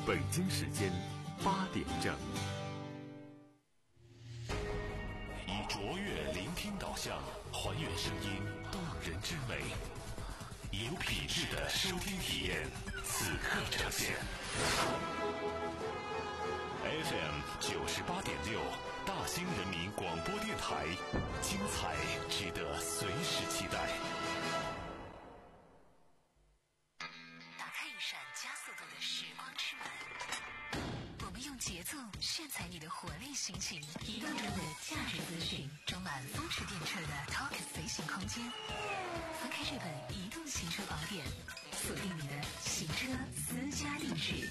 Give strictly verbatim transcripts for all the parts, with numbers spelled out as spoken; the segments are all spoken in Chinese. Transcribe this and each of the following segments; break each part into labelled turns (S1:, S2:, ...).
S1: 北京时间八点整。
S2: 以卓越聆听导向，还原声音动人之美，有品质的收听体验，此刻呈现。F M 九十八点六，大兴人民广播电台，精彩值得随时期待。
S3: 打开一扇加速度的时光之门，我们用节奏炫彩你的活力心情，移动中的价值资讯，装满风驰电掣的 Talk 随行空间。翻开这本移动行车宝典，锁定你的行车私家地址。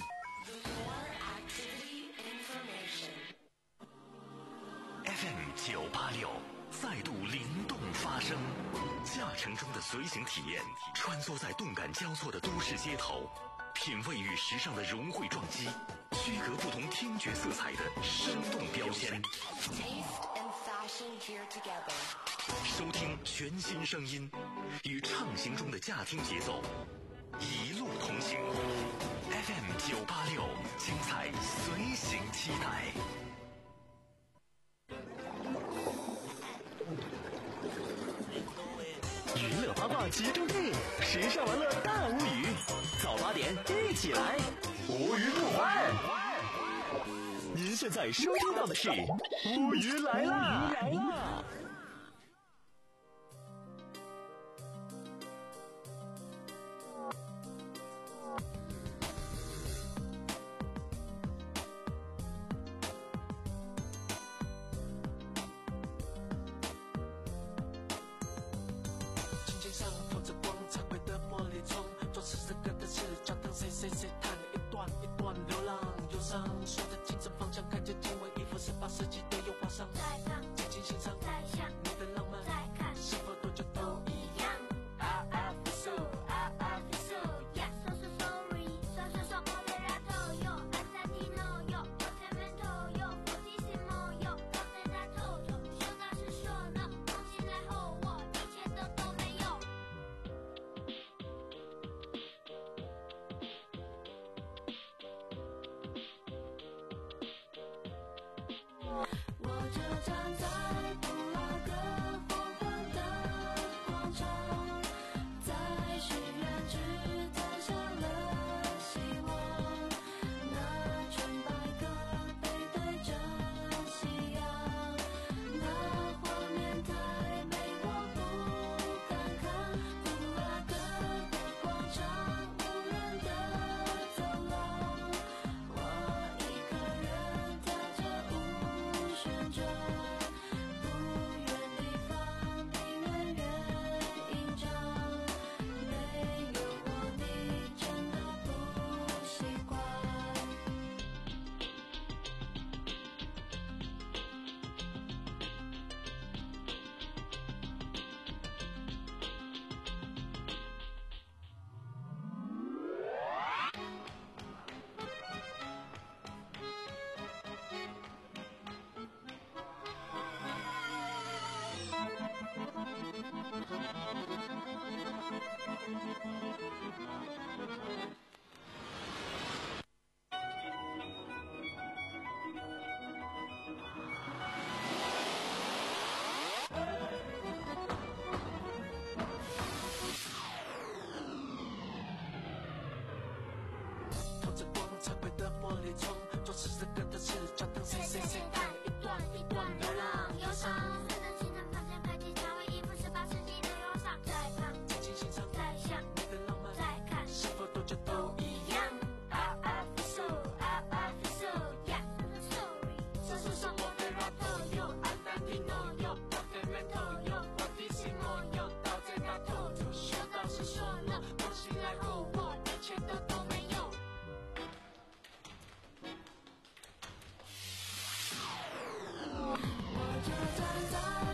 S2: F M 九八六再度灵动发声，驾乘中的随行体验，穿梭在动感交错的都市街头，品味与时尚的融汇撞击，区隔不同听觉色彩的生动标签。收听全新声音，与畅行中的驾听节奏，一路同行。F M 九八六，精彩随行期待。
S4: 娱乐八卦集中地，时尚玩乐大无语。早八点一起来，无语不欢。您现在收听到的是无语来啦！来啦！
S5: 谁谁叹一段一段流浪忧伤，顺着精神方向，看见经纬衣服十八世纪都有画上，在看静静欣赏，在想你的浪漫，在看是否多久都一样。I I feel so I I feel so yeah so so sorry so so so operato yo assassino yo portamento yo fortissimo yo concentrato yo 说到是说呢，梦醒来后我一切都都没有。我就站在不老的火红的广场，在许愿池投下了希望，那纯白鸽背对着夕阳，那画面太美我不敢看。不老的广场，无人的走廊，我一个人跳着舞旋转，不远地方你远远映照，没有我你真的不习惯。透着光彩绘的玻璃窗，做十字格的赤脚蹬，谁谁谁叹一段一段流浪忧伤。顺着清晨方向，看见夏威夷服十八世纪的忧伤，在看静静欣赏，在想你的浪漫，在看是否多久都一样。I I feel so I I feel so yeah so sorry so so so operato yo assassino yo portamento yo fortissimo yo concentrato yo 说到是说了，梦醒来后我一切都都没有。我就站在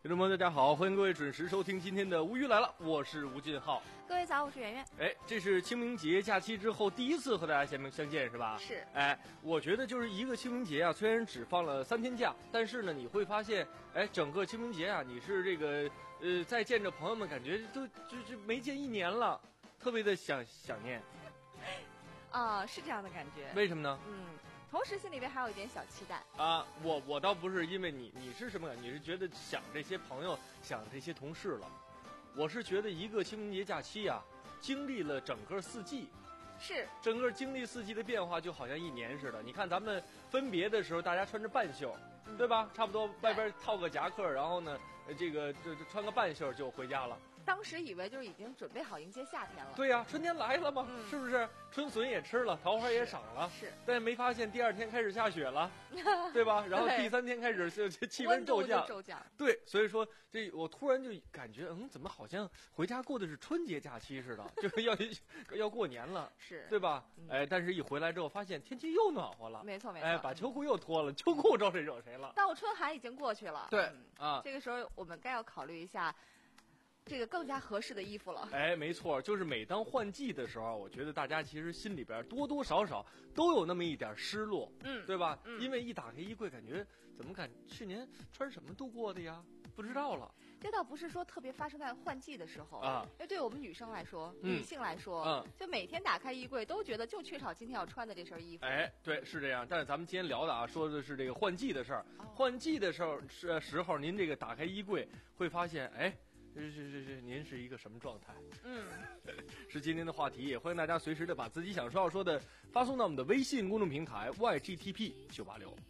S6: 听众朋友大家好，欢迎各位准时收听今天的无语来了，我是吴进浩。
S7: 各位早，我是圆圆。
S6: 哎，这是清明节假期之后第一次和大家相相见是吧？
S7: 是。
S6: 哎，我觉得就是一个清明节啊，虽然只放了三天假，但是呢，你会发现，哎，整个清明节啊，你是这个呃，再见着朋友们，感觉都就就没见一年了，特别的想想念。
S7: 啊、呃，是这样的感觉。
S6: 为什么呢？
S7: 嗯。同时心里边还有一点小期待
S6: 啊，我我倒不是因为你，你是什么感觉？你是觉得想这些朋友，想这些同事了。我是觉得一个清明节假期啊，经历了整个四季，
S7: 是
S6: 整个经历四季的变化，就好像一年似的。你看咱们分别的时候，大家穿着半袖，嗯、对吧？差不多外边套个夹克，然后呢，这个这穿个半袖就回家了。
S7: 当时以为就是已经准备好迎接夏天了。
S6: 对呀、啊，春天来了嘛、嗯，是不是？春笋也吃了，桃花也赏了，
S7: 是。
S6: 但没发现第二天开始下雪了，对吧？然后第三天开始就气温
S7: 骤
S6: 降，
S7: 骤降。
S6: 对，所以说这我突然就感觉，嗯，怎么好像回家过的是春节假期似的，就是要要过年了，
S7: 是，
S6: 对吧？
S7: 嗯、
S6: 哎，但是一回来之后发现天气又暖和了，
S7: 没错没错。
S6: 哎，把秋裤又脱了，秋裤招谁惹谁了？
S7: 倒春寒已经过去了。
S6: 对、
S7: 嗯、
S6: 啊，
S7: 这个时候我们该要考虑一下。这个更加合适的衣服了。
S6: 哎，没错，就是每当换季的时候，我觉得大家其实心里边多多少少都有那么一点失落，
S7: 嗯，
S6: 对吧？
S7: 嗯，
S6: 因为一打开衣柜，感觉怎么感去年穿什么度过的呀？不知道了。
S7: 这倒不是说特别发生在换季的时候
S6: 啊，
S7: 因为对我们女生来说，
S6: 嗯、
S7: 女性来说，
S6: 嗯，
S7: 就每天打开衣柜都觉得就缺少今天要穿的这身衣服。
S6: 哎，对，是这样。但是咱们今天聊的啊，说的是这个换季的事儿。哦、换季的时候是时候，您这个打开衣柜会发现，哎。是是是是，您是一个什么状态？
S7: 嗯，
S6: 是今天的话题，也欢迎大家随时的把自己想说要说的发送到我们的微信公众平台 Y G T P 九八六。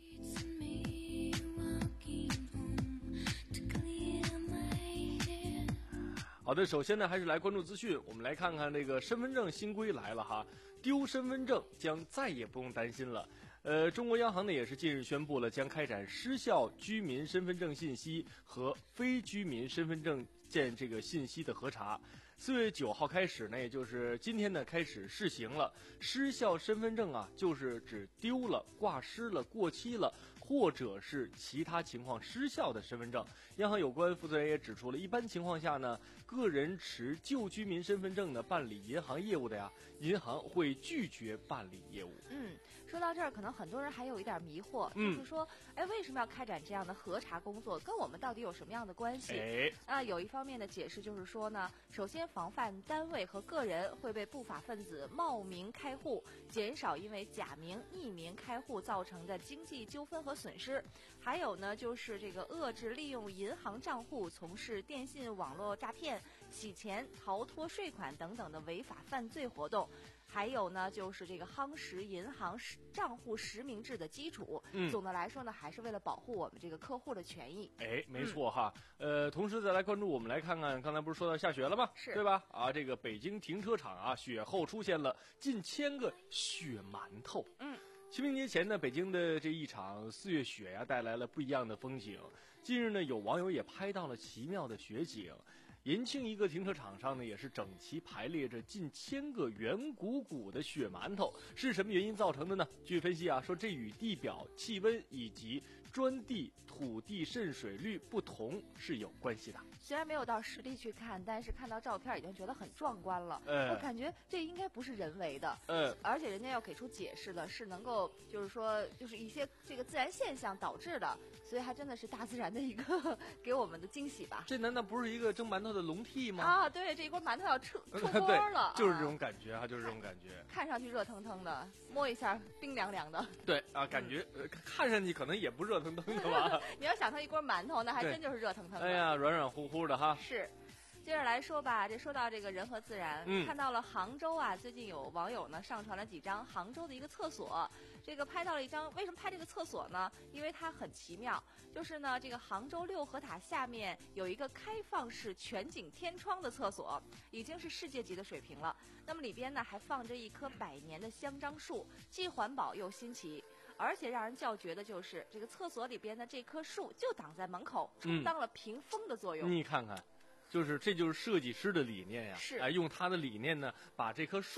S6: 好的，首先呢，还是来关注资讯。我们来看看这个身份证新规来了哈，丢身份证将再也不用担心了。呃，中国央行呢也是近日宣布了，将开展失效居民身份证信息和非居民身份证件这个信息的核查。四月九号开始呢，也就是今天呢开始试行了。失效身份证啊，就是指丢了、挂失了、过期了，或者是其他情况失效的身份证。央行有关负责人也指出了，一般情况下呢，个人持旧居民身份证呢办理银行业务的呀，银行会拒绝办理业务。
S7: 嗯，说到这儿，可能很多人还有一点迷惑，
S6: 嗯、
S7: 就是说，哎，为什么要开展这样的核查工作？跟我们到底有什么样的关系？
S6: 哎，
S7: 啊，有一方面的解释就是说呢，首先防范单位和个人会被不法分子冒名开户，减少因为假名、匿名开户造成的经济纠纷和损失。还有呢，就是这个遏制利用银行账户从事电信网络诈骗、洗钱、逃脱税款等等的违法犯罪活动。还有呢，就是这个夯实银行账户实名制的基础。
S6: 嗯，
S7: 总的来说呢，还是为了保护我们这个客户的权益。
S6: 哎，没错哈。嗯、呃，同时再来关注，我们来看看，刚才不是说到下雪了吗？
S7: 是，
S6: 对吧？啊，这个北京停车场啊，雪后出现了近千个雪馒头。
S7: 嗯。
S6: 清明节前呢，北京的这一场四月雪呀、啊，带来了不一样的风景。近日呢，有网友也拍到了奇妙的雪景。延庆一个停车场上呢，也是整齐排列着近千个圆鼓鼓的雪馒头，是什么原因造成的呢？据分析啊，说这与地表气温以及砖地、土地渗水率不同是有关系的。
S7: 虽然没有到实地去看，但是看到照片已经觉得很壮观了。
S6: 呃、
S7: 我感觉这应该不是人为的。
S6: 呃，
S7: 而且人家要给出解释的是能够，就是说，就是一些这个自然现象导致的，所以还真的是大自然的一个给我们的惊喜吧。
S6: 这难道不是一个蒸馒头的笼屉吗？
S7: 啊，对，这一锅馒头要出出锅了，
S6: 就是这种感觉啊，就是这种感觉。
S7: 看上去热腾腾的，摸一下冰凉凉的。
S6: 对啊，感觉、呃、看上去可能也不热腾腾的吧。
S7: 你要想它一锅馒头，那还真就是热腾腾的。
S6: 哎呀，软软乎乎的哈。
S7: 是。接着来说吧，这说到这个人和自然，
S6: 嗯，
S7: 看到了杭州啊，最近有网友呢上传了几张杭州的一个厕所，这个拍到了一张，为什么拍这个厕所呢？因为它很奇妙，就是呢这个杭州六合塔下面有一个开放式全景天窗的厕所，已经是世界级的水平了。那么里边呢还放着一棵百年的香樟树，既环保又新奇。而且让人叫绝的就是这个厕所里边的这棵树就挡在门口，充当了屏风的作用。
S6: 嗯、你看看。就是这就是设计师的理念呀，
S7: 是
S6: 哎，用他的理念呢，把这棵树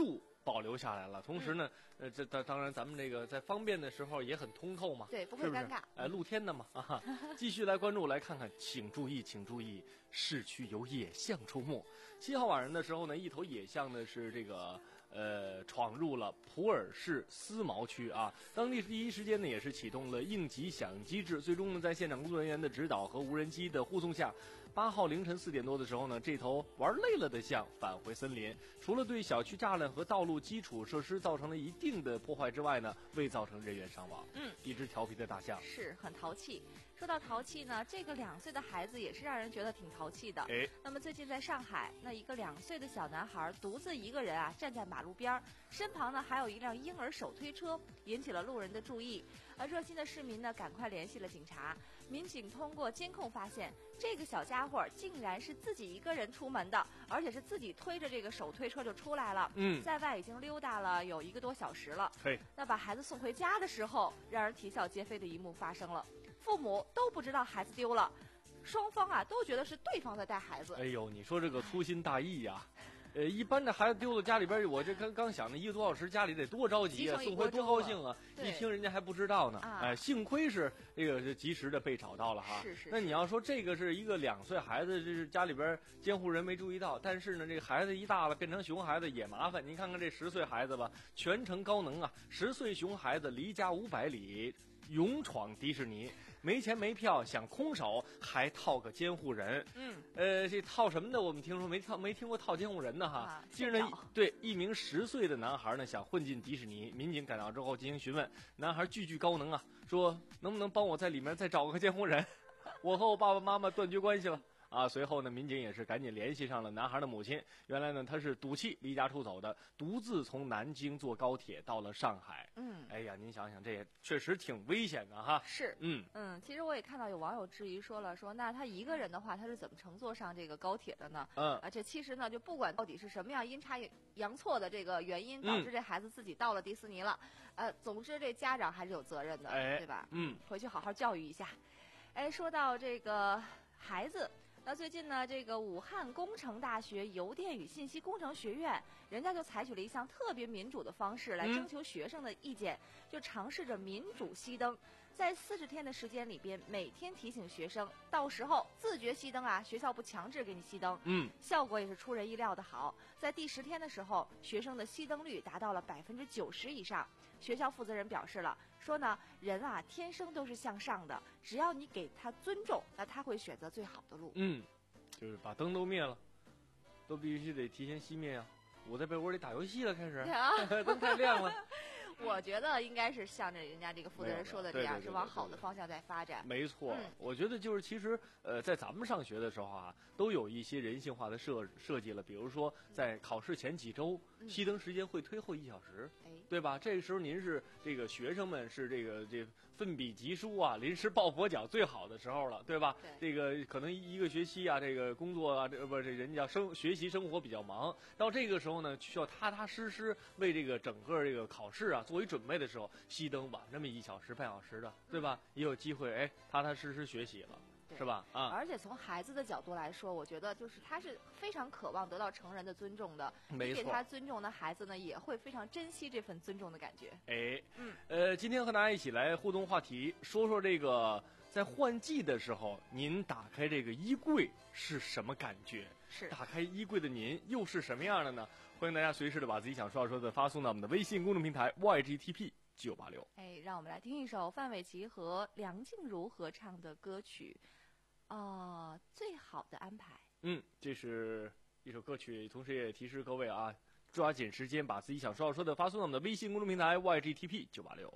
S6: 保留下来了。同时呢，呃，这当当然咱们这个在方便的时候也很通透嘛，
S7: 对，不会
S6: 是不是
S7: 尴尬。
S6: 哎，露天的嘛啊！继续来关注，来看看，请注意，请注意，市区有野象出没。七号晚上的时候呢，一头野象呢是这个。呃，闯入了普洱市思茅区啊！当地第一时间呢，也是启动了应急响应机制。最终呢，在现场工作人员的指导和无人机的护送下，八号凌晨四点多的时候呢，这头玩累了的象返回森林。除了对小区栅栏和道路基础设施造成了一定的破坏之外呢，未造成人员伤亡。
S7: 嗯，
S6: 一只调皮的大象
S7: 是很淘气。说到淘气呢，这个两岁的孩子也是让人觉得挺淘气的。
S6: 哎，
S7: 那么最近在上海，那一个两岁的小男孩独自一个人啊站在马路边儿，身旁呢还有一辆婴儿手推车，引起了路人的注意。而热心的市民呢赶快联系了警察，民警通过监控发现，这个小家伙竟然是自己一个人出门的，而且是自己推着这个手推车就出来了。
S6: 嗯，
S7: 在外已经溜达了有一个多小时了。
S6: 嘿，
S7: 那把孩子送回家的时候，让人啼笑皆非的一幕发生了。父母都不知道孩子丢了，双方啊都觉得是对方在带孩子。
S6: 哎呦，你说这个粗心大意呀、呃，一般这孩子丢到家里边，我这刚刚想那一个多小时，家里得多着急啊，送回多高兴啊！一听人家还不知道呢，
S7: 啊、
S6: 哎，幸亏是这个是及时的被找到了哈。
S7: 是是是。
S6: 那你要说这个是一个两岁孩子，这是家里边监护人没注意到，但是呢，这个孩子一大了变成熊孩子也麻烦。您看看这十岁孩子吧，全程高能啊！十岁熊孩子离家五百里，勇闯迪士尼。没钱没票，想空手还套个监护人。
S7: 嗯，
S6: 呃，这套什么的我们听说没套，没听过套监护人的哈。
S7: 啊、
S6: 近日呢，对一名十岁的男孩呢想混进迪士尼，民警赶到之后进行询问，男孩句句高能啊，说能不能帮我在里面再找个监护人，我和我爸爸妈妈断绝关系了。啊，随后呢，民警也是赶紧联系上了男孩的母亲。原来呢，他是赌气离家出走的，独自从南京坐高铁到了上海。
S7: 嗯，
S6: 哎呀，您想想，这也确实挺危险的哈。
S7: 是，
S6: 嗯
S7: 嗯，其实我也看到有网友质疑说了，说那他一个人的话，他是怎么乘坐上这个高铁的呢？
S6: 嗯，
S7: 而且其实呢，就不管到底是什么样阴差阳错的这个原因，导致这孩子自己到了迪士尼了，嗯、呃，总之这家长还是有责任的，
S6: 哎、
S7: 对吧？
S6: 嗯，
S7: 回去好好教育一下。哎，说到这个孩子。那最近呢，这个武汉工程大学邮电与信息工程学院，人家就采取了一项特别民主的方式来征求学生的意见，嗯、就尝试着民主熄灯，在四十天的时间里边，每天提醒学生，到时候自觉熄灯啊，学校不强制给你熄灯。
S6: 嗯，
S7: 效果也是出人意料的好，在第十天的时候，学生的熄灯率达到了百分之九十以上。学校负责人表示了，说呢，人啊天生都是向上的，只要你给他尊重，那他会选择最好的路。
S6: 嗯，就是把灯都灭了，都必须得提前熄灭呀、啊。我在被窝里打游戏了，开始，
S7: 啊、
S6: 灯太亮了。
S7: 我觉得应该是像着人家这个负责人说的这样，是往好的方向在发展。
S6: 没错，
S7: 嗯、
S6: 我觉得就是其实呃，在咱们上学的时候啊，都有一些人性化的设设计了，比如说在考试前几周，
S7: 嗯、
S6: 熄灯时间会推后一小时，
S7: 哎，
S6: 对吧？这个时候您是这个学生们是这个这奋笔疾书啊，临时抱佛脚最好的时候了，对吧？
S7: 对，
S6: 这个可能一个学期啊，这个工作啊，这不这人家生学习生活比较忙，到这个时候呢，需要踏踏实实为这个整个这个考试啊作为准备的时候。熄灯晚这么一小时半小时的，对吧？也有机会哎，踏踏实实学习了，是吧？啊！
S7: 而且从孩子的角度来说，我觉得就是他是非常渴望得到成人的尊重的。
S6: 没错，
S7: 给他尊重的孩子呢，也会非常珍惜这份尊重的感觉。
S6: 哎，
S7: 嗯，
S6: 呃，今天和大家一起来互动话题，说说这个在换季的时候，您打开这个衣柜是什么感觉？
S7: 是
S6: 打开衣柜的您又是什么样的呢？欢迎大家随时的把自己想说的说的发送到我们的微信公众平台 Y G T P。九八六，
S7: 哎，让我们来听一首范玮琪和梁静茹合唱的歌曲，啊、呃，最好的安排。
S6: 嗯，这是一首歌曲，同时也提示各位啊，抓紧时间把自己想说要说的发送到我们的微信公众平台 Y G T P 九八六。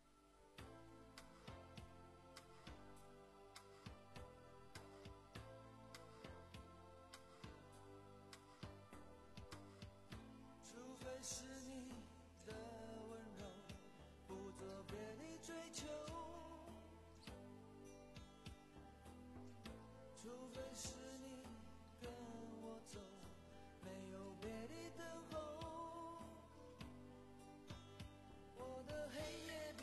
S5: 除非是你的温柔不做别的追求，除非是你跟我走，没有别的等候。我的黑夜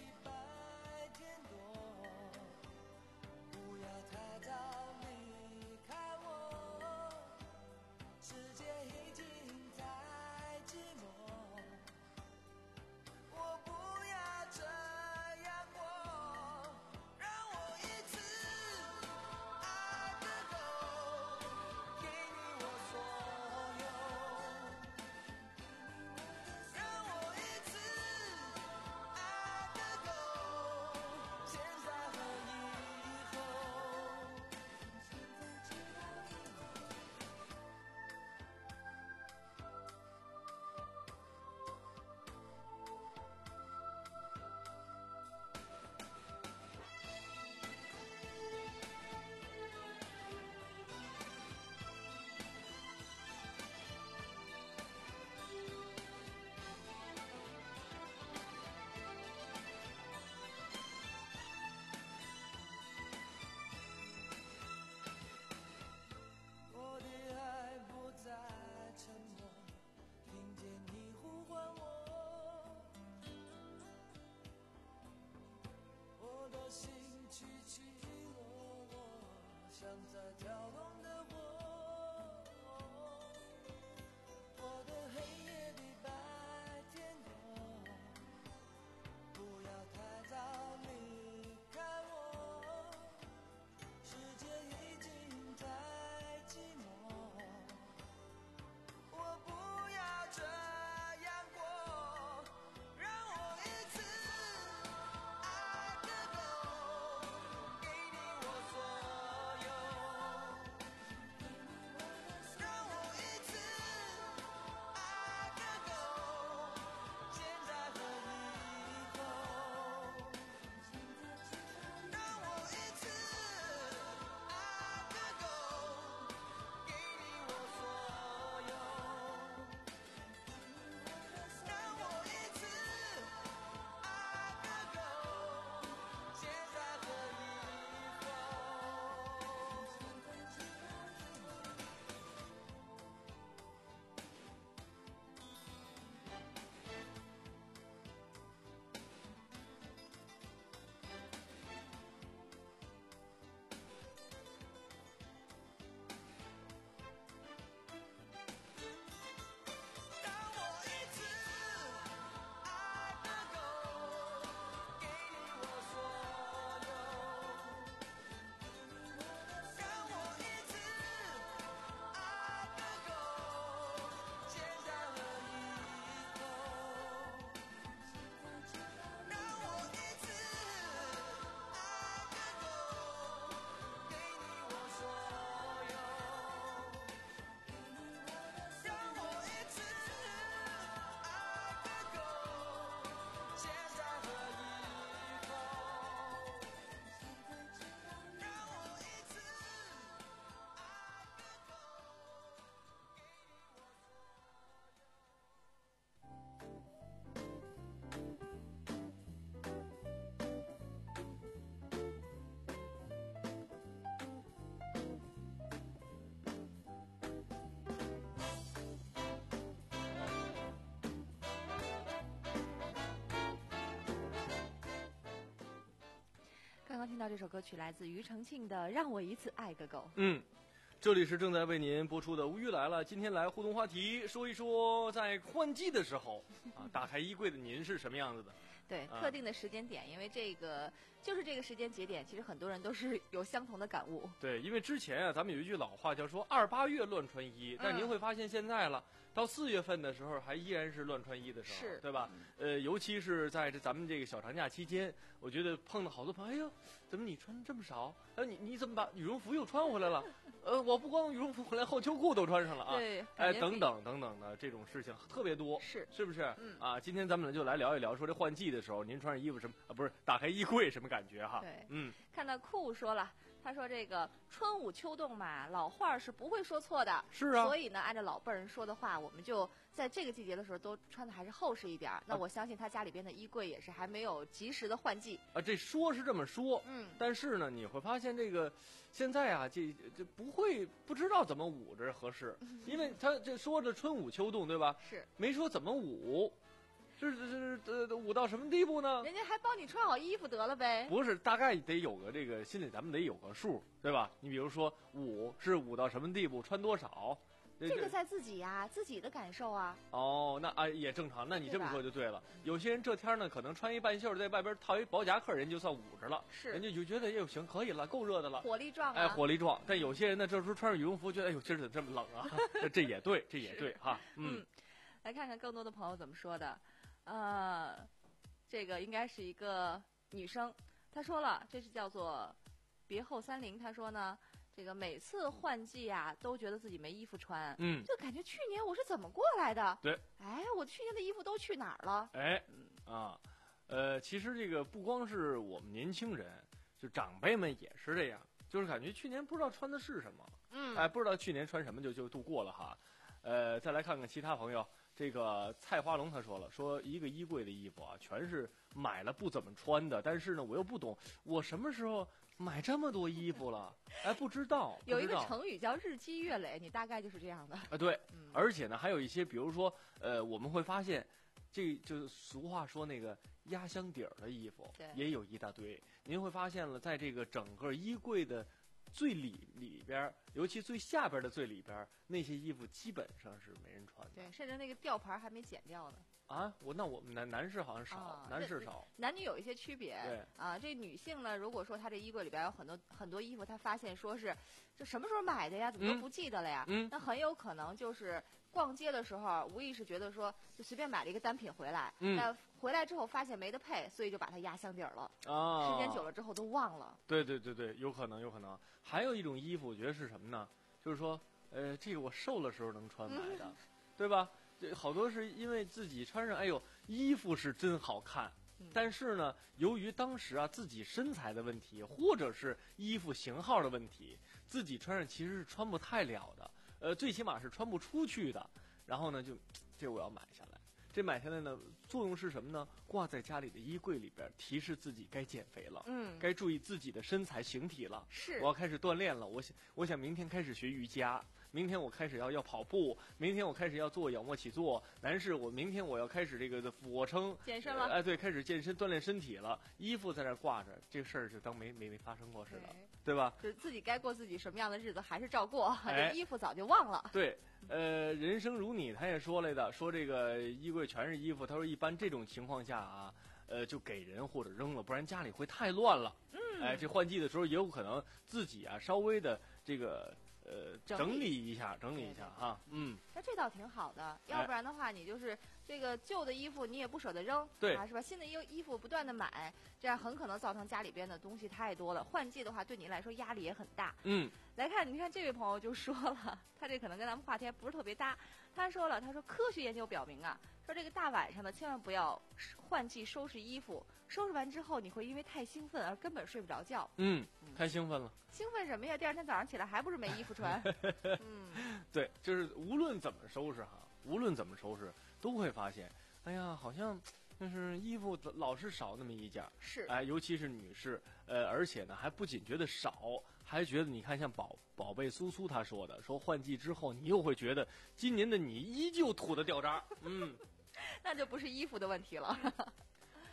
S7: 到这首歌曲来自庾澄庆的《让我一次爱个够》。
S6: 嗯，这里是正在为您播出的《无语来了》，今天来互动话题，说一说在换季的时候啊，打开衣柜的您是什么样子的？
S7: 对，
S6: 啊
S7: 特定的时间点，因为这个就是这个时间节点，其实很多人都是有相同的感悟。
S6: 对，因为之前啊，咱们有一句老话叫说二八月乱穿衣，但您会发现现在了，到四月份的时候还依然是乱穿衣的时候，
S7: 是
S6: 对吧？呃，尤其是在这咱们这个小长假期间，我觉得碰到好多朋友，哎呦，怎么你穿这么少？呃，你你怎么把羽绒服又穿回来了？呃，我不光羽绒服回来，后秋裤都穿上了啊！
S7: 对，
S6: 哎，
S7: 感觉比
S6: 等等等等的这种事情特别多，
S7: 是
S6: 是不是？
S7: 嗯
S6: 啊，今天咱们就来聊一聊，说这换季的时候，您穿上衣服什么啊？不是，打开衣柜什么感觉哈？
S7: 对
S6: 嗯，
S7: 看到酷说了，他说这个春捂秋冻嘛，老话儿是不会说错的。
S6: 是啊
S7: 所以呢，按照老辈儿人说的话，我们就在这个季节的时候都穿的还是厚实一点儿。那我相信他家里边的衣柜也是还没有及时的换季。
S6: 啊，这说是这么说，
S7: 嗯，
S6: 但是呢，你会发现这个现在啊，这这不会不知道怎么捂着合适，因为他这说着春捂秋冻，对吧？
S7: 是，
S6: 没说怎么捂，这这这这捂到什么地步呢？
S7: 人家还帮你穿好衣服得了呗。
S6: 不是，大概得有个这个心里，咱们得有个数，对吧？你比如说捂是捂到什么地步，穿多少，
S7: 这个在自己呀、自己的感受啊。
S6: 哦，那啊也正常。那你这么
S7: 对吧
S6: 说就对了。有些人这天呢，可能穿一半袖，在外边套一薄夹克，人就算捂着了，
S7: 是
S6: 人家就觉得哎呦行可以了，够热的了。
S7: 火力壮啊！
S6: 哎，火力壮。但有些人呢，这时候穿上羽绒服，觉得哎呦，今儿怎么这么冷啊？这这也对，这也对哈。嗯，
S7: 嗯，来看看更多的朋友怎么说的。呃，这个应该是一个女生，她说了，这是叫做别后三零。她说呢，这个每次换季啊，都觉得自己没衣服穿，
S6: 嗯，
S7: 就感觉去年我是怎么过来的？
S6: 对，
S7: 哎，我去年的衣服都去哪儿了？
S6: 哎，啊，呃，其实这个不光是我们年轻人，就长辈们也是这样，就是感觉去年不知道穿的是什么，
S7: 嗯，
S6: 哎，不知道去年穿什么就就度过了哈。呃，再来看看其他朋友，这个蔡花龙他说了，说一个衣柜的衣服啊，全是买了不怎么穿的，但是呢，我又不懂，我什么时候买这么多衣服了？哎，不知道。
S7: 有一个
S6: 不知道
S7: 成语叫日积月累，你大概就是这样的。
S6: 啊，对，
S7: 嗯
S6: 而且呢，还有一些，比如说，呃，我们会发现，这就是俗话说那个压箱底儿的衣服
S7: 对，
S6: 也有一大堆。您会发现了，在这个整个衣柜的最里里边儿，尤其最下边的最里边儿，那些衣服基本上是没人穿的。
S7: 对，甚至那个吊牌还没剪掉呢。
S6: 啊，我那我们男男士好像少，
S7: 啊
S6: 男士少。
S7: 男女有一些区别。
S6: 对
S7: 啊，这女性呢，如果说她这衣柜里边有很多很多衣服，她发现说是这什么时候买的呀，怎么都
S6: 嗯
S7: 不记得了呀？
S6: 嗯
S7: 那很有可能就是逛街的时候无意识觉得说就随便买了一个单品回来，
S6: 嗯
S7: 那回来之后发现没得配，所以就把它压箱底儿了。
S6: 啊，
S7: 时间久了之后都忘了。
S6: 对对对对，有可能有可能。还有一种衣服，我觉得是什么呢？就是说，呃，这个我瘦的时候能穿买的，对吧？这好多是因为自己穿上，哎呦，衣服是真好看。
S7: 嗯
S6: 但是呢，由于当时啊自己身材的问题，或者是衣服型号的问题，自己穿上其实是穿不太了的，呃，最起码是穿不出去的。然后呢，就这我要买下来。这买下来呢，作用是什么呢？挂在家里的衣柜里边，提示自己该减肥了，
S7: 嗯，
S6: 该注意自己的身材形体了。
S7: 是
S6: 我要开始锻炼了。我想，我想明天开始学瑜伽，明天我开始要要跑步，明天我开始要做仰卧起坐。男士，我明天我要开始这个俯卧撑，
S7: 健身了
S6: 哎、对，开始健身锻炼身体了。衣服在那儿挂着，这个事儿就当没没没发生过似的，
S7: 对
S6: 对吧？
S7: 就是自己该过自己什么样的日子还是照过，
S6: 哎
S7: 这衣服早就忘了。
S6: 对，呃，人生如你，他也说来的，说这个衣柜全是衣服。他说一般这种情况下啊，呃，就给人或者扔了，不然家里会太乱了。嗯，哎，这换季的时候也有可能自己啊稍微的这个呃
S7: 整理
S6: 整理一下，整理一下哈。嗯，
S7: 那这倒挺好的，
S6: 哎
S7: 要不然的话，你就是这个旧的衣服你也不舍得扔，
S6: 对
S7: 啊，是吧？新的衣衣服不断的买，这样很可能造成家里边的东西太多了。换季的话，对你来说压力也很大。
S6: 嗯，
S7: 来看，你看这位朋友就说了，他这可能跟咱们话题还不是特别搭。他说了，他说科学研究表明啊，说这个大晚上的千万不要换季收拾衣服，收拾完之后你会因为太兴奋而根本睡不着觉。
S6: 嗯，太兴奋了。
S7: 兴奋什么呀？第二天早上起来还不是没衣服穿？嗯，
S6: 对，就是无论怎么收拾哈，无论怎么收拾，都会发现，哎呀，好像就是衣服老是少那么一件儿。
S7: 是，
S6: 哎，尤其是女士，呃，而且呢，还不仅觉得少，还觉得你看，像宝宝贝苏苏她说的，说换季之后，你又会觉得今年的你依旧土的掉渣儿。嗯，
S7: 那就不是衣服的问题了。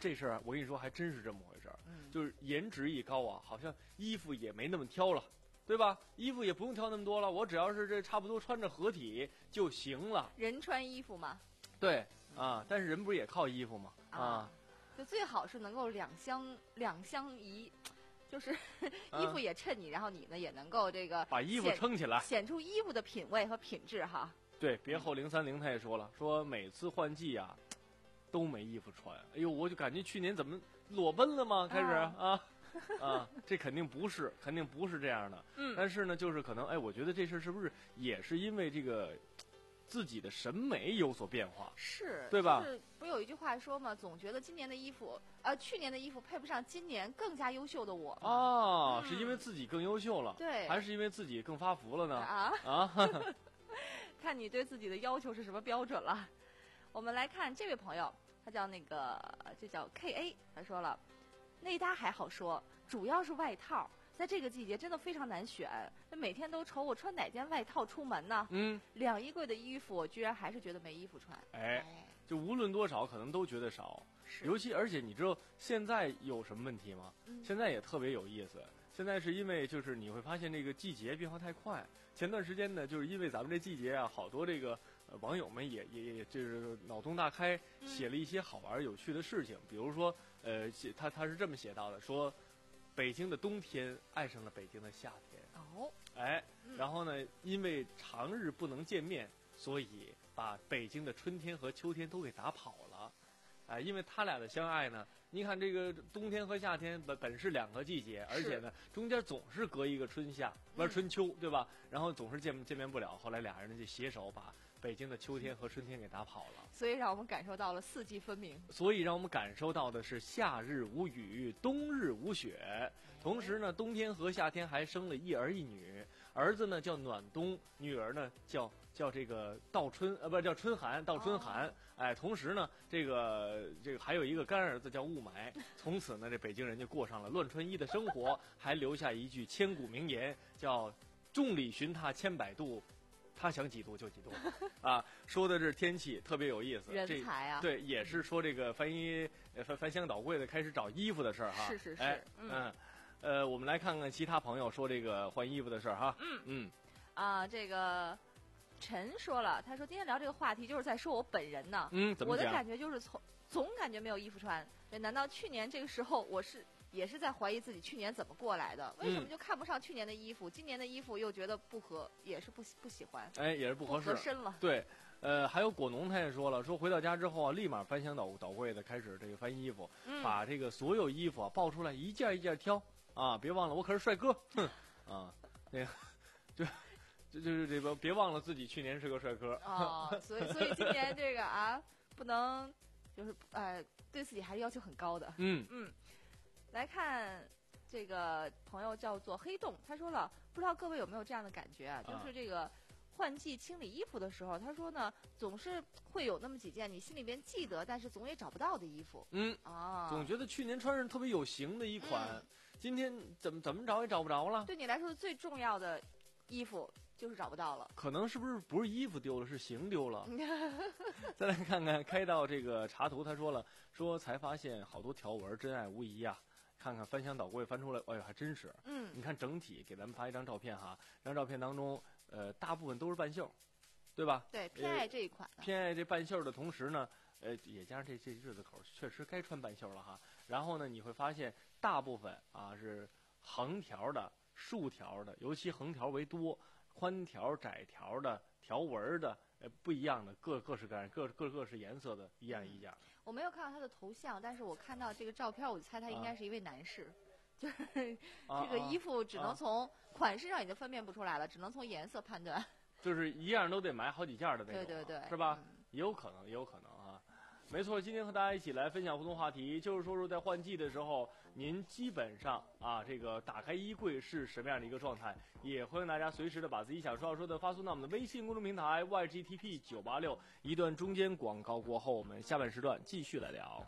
S6: 这事儿我跟你说还真是这么回事儿，
S7: 嗯，
S6: 就是颜值一高啊，好像衣服也没那么挑了，对吧？衣服也不用挑那么多了，我只要是这差不多穿着合体就行了。
S7: 人穿衣服嘛，
S6: 对啊，但是人不是也靠衣服吗？啊，
S7: 就最好是能够两相两相宜。就是衣服也衬你，然后你呢也能够这个
S6: 把衣服撑起来，
S7: 显出衣服的品味和品质哈。
S6: 对，别后零三零他也说了，说每次换季啊都没衣服穿。哎呦，我就感觉去年怎么裸奔了吗？开始啊啊，啊，这肯定不是，肯定不是这样的。
S7: 嗯，
S6: 但是呢，就是可能哎，我觉得这事是不是也是因为这个自己的审美有所变化？
S7: 是，
S6: 对吧？
S7: 就是不有一句话说嘛，总觉得今年的衣服，呃，去年的衣服配不上今年更加优秀的我。
S6: 哦，
S7: 嗯、
S6: 是因为自己更优秀了，
S7: 对，
S6: 还是因为自己更发福了呢？
S7: 啊
S6: 啊，
S7: 看你对自己的要求是什么标准了。我们来看这位朋友，他叫那个，这叫 K A， 他说了，内搭还好说，主要是外套。在这个季节真的非常难选，每天都愁我穿哪件外套出门呢？
S6: 嗯，
S7: 两衣柜的衣服，我居然还是觉得没衣服穿。
S6: 哎，就无论多少，可能都觉得少。尤其而且你知道现在有什么问题吗？
S7: 嗯、
S6: 现在也特别有意思。现在是因为就是你会发现这个季节变化太快。前段时间呢，就是因为咱们这季节啊，好多这个、呃、网友们也也也就是脑洞大开，写了一些好玩有趣的事情。嗯、比如说，呃，他他是这么写到的，说。北京的冬天爱上了北京的夏天
S7: 哦，
S6: 哎，然后呢，因为长日不能见面，所以把北京的春天和秋天都给打跑了，哎，因为他俩的相爱呢，你看这个冬天和夏天本本是两个季节，而且呢中间总是隔一个春夏，不是春秋，对吧？然后总是见见面不了，后来俩人呢就携手把北京的秋天和春天给打跑了，
S7: 所以让我们感受到了四季分明。
S6: 所以让我们感受到的是夏日无雨，冬日无雪。同时呢，冬天和夏天还生了一儿一女，儿子呢叫暖冬，女儿呢叫叫这个倒春，呃，不是叫春寒，倒春寒。哦、哎，同时呢，这个这个还有一个干儿子叫雾霾。从此呢，这北京人就过上了乱穿衣的生活，还留下一句千古名言，叫“众里寻他千百度”。他想几度就几度，啊，说的是天气特别有意思，
S7: 人才啊，
S6: 对，也是说这个翻衣翻翻箱倒柜的开始找衣服的事儿哈，
S7: 是是是，
S6: 哎、嗯，嗯，呃，我们来看看其他朋友说这个换衣服的事儿哈，
S7: 嗯
S6: 嗯，
S7: 啊，这个陈说了，他说今天聊这个话题就是在说我本人呢，
S6: 嗯，怎么讲？
S7: 我的感觉就是从总感觉没有衣服穿，难道去年这个时候我是？也是在怀疑自己去年怎么过来的，为什么就看不上去年的衣服，嗯、今年的衣服又觉得不合，也是不不喜欢，
S6: 哎，也是不合适，
S7: 不合身了。
S6: 对，呃，还有果农他也说了，说回到家之后啊，立马翻箱倒倒柜的开始这个翻衣服，
S7: 嗯、
S6: 把这个所有衣服啊抱出来一件一件挑啊，别忘了我可是帅哥，哼啊，那个就就就是这个别忘了自己去年是个帅哥
S7: 哦，所以所以今年这个啊不能就是呃对自己还是要求很高的，
S6: 嗯
S7: 嗯。来看这个朋友叫做黑洞，他说了，不知道各位有没有这样的感觉啊？就是这个换季清理衣服的时候，他说呢，总是会有那么几件你心里边记得，但是总也找不到的衣服。
S6: 嗯
S7: 啊，
S6: 总觉得去年穿上特别有型的一款，
S7: 嗯、
S6: 今天怎么怎么找也找不着了。
S7: 对你来说最重要的衣服就是找不到了。
S6: 可能是不是不是衣服丢了，是型丢了？再来看看开到这个插图，他说了，说才发现好多条纹，真爱无疑呀、啊。看看翻箱倒柜翻出来，哎呦，还真是。
S7: 嗯，
S6: 你看整体给咱们发一张照片哈，这张照片当中，呃，大部分都是半袖，对吧？
S7: 对，偏爱这一款、
S6: 呃。偏爱这半袖的同时呢，呃，也加上这这日子口，确实该穿半袖了哈。然后呢，你会发现大部分啊是横条的、竖条的，尤其横条为多，宽条、窄条的、条纹的，呃，不一样的，各各式各样、各各各式颜色的，一样一样。
S7: 嗯我没有看到他的头像，但是我看到这个照片，我猜他应该是一位男士，啊、就是这个衣服只能从款式上已经分辨不出来了，只能从颜色判断。
S6: 就是一样都得买好几件的那种，
S7: 对对对，
S6: 是吧？
S7: 嗯、
S6: 也有可能，也有可能啊。没错，今天和大家一起来分享互动话题，就是说说在换季的时候，您基本上啊，这个打开衣柜是什么样的一个状态？也欢迎大家随时的把自己想说要说的发送到我们的微信公众平台 Y G T P 九八六。一段中间广告过后，我们下半时段继续来聊。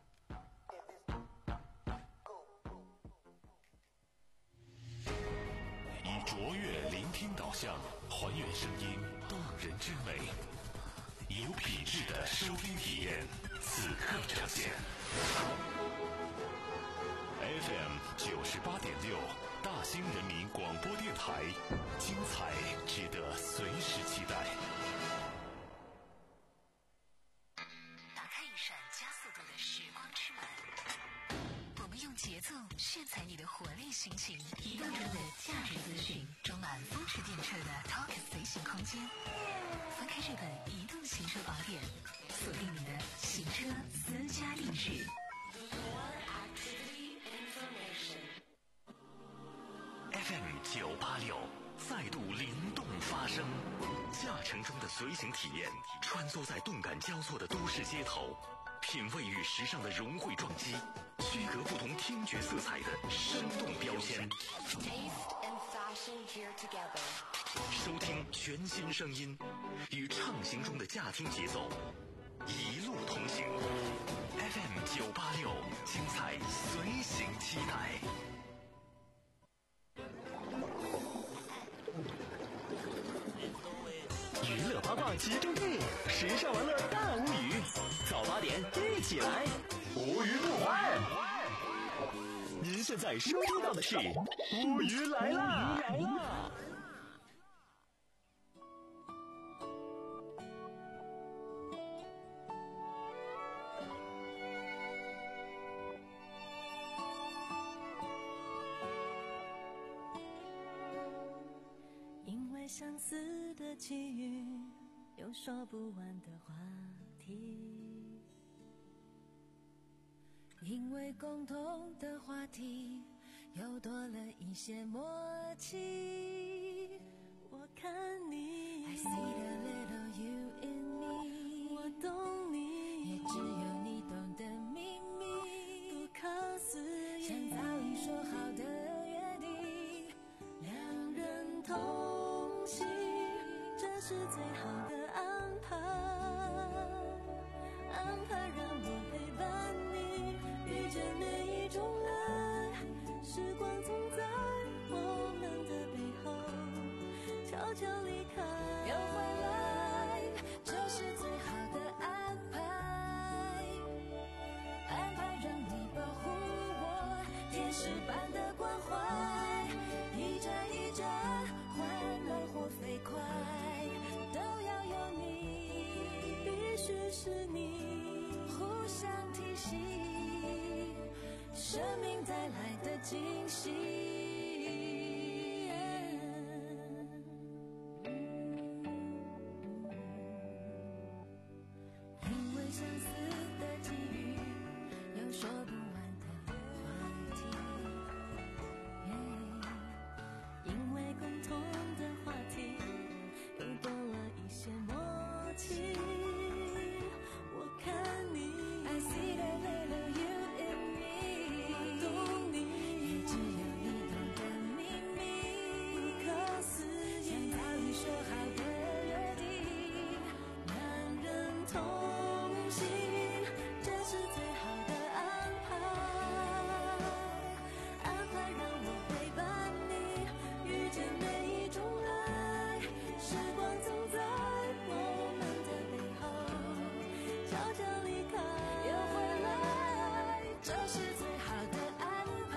S2: 以卓越聆听导向，还原声音动人之美。有品质的收听体验，此刻呈现。 F M 九十八点六，大兴人民广播电台，精彩值得随时期待。
S3: 打开一扇加速度的时光之门，我们用节奏炫彩你的活力心情，移动中的价值资讯，装满风驰电掣的 Talk 随行空间。翻开这本移动行车宝典，锁定你的行车私家定制。
S2: F M 九八六再度灵动发声，驾乘中的随行体验，穿梭在动感交错的都市街头，品味与时尚的融汇撞击，区隔不同听觉色彩的生动标签。收听全新声音，与畅行中的驾听节奏，一路同行。F M 九八六，精彩随行期待。
S4: 娱乐八卦集中地，时尚玩乐大无语，早八点一起来，无语不欢。您现在收听到的是无语来啦！来啦！
S5: 因为相似的际遇，有说不完的话题，因为共同的话题又多了一些默契。我看你 I see the little you in me， 我懂你，也只有你懂的秘密，不可思议，像早已说好的约定，两人同行，这是最好的安排，安排让我陪伴你，遇见每一种爱，时光总在我们的背后悄悄离开，又回来，就是最好的安排，安排让你保护我，天使般的关怀，一站一站，缓慢或飞快，都要有你，必须是你，互相提醒，生命带来的惊喜。因为相似的际遇，有说不完的话题，因为共同的话题又多了一些默契。我看你 I see the little you in me， 我懂你，也只有你懂的秘密，不可思议，像早已说好的约定，两人同行，这是最好的安排，安排让我陪伴你，遇见每一种爱，时光总在我们的背后悄悄离开，又回来，这是最好的安排，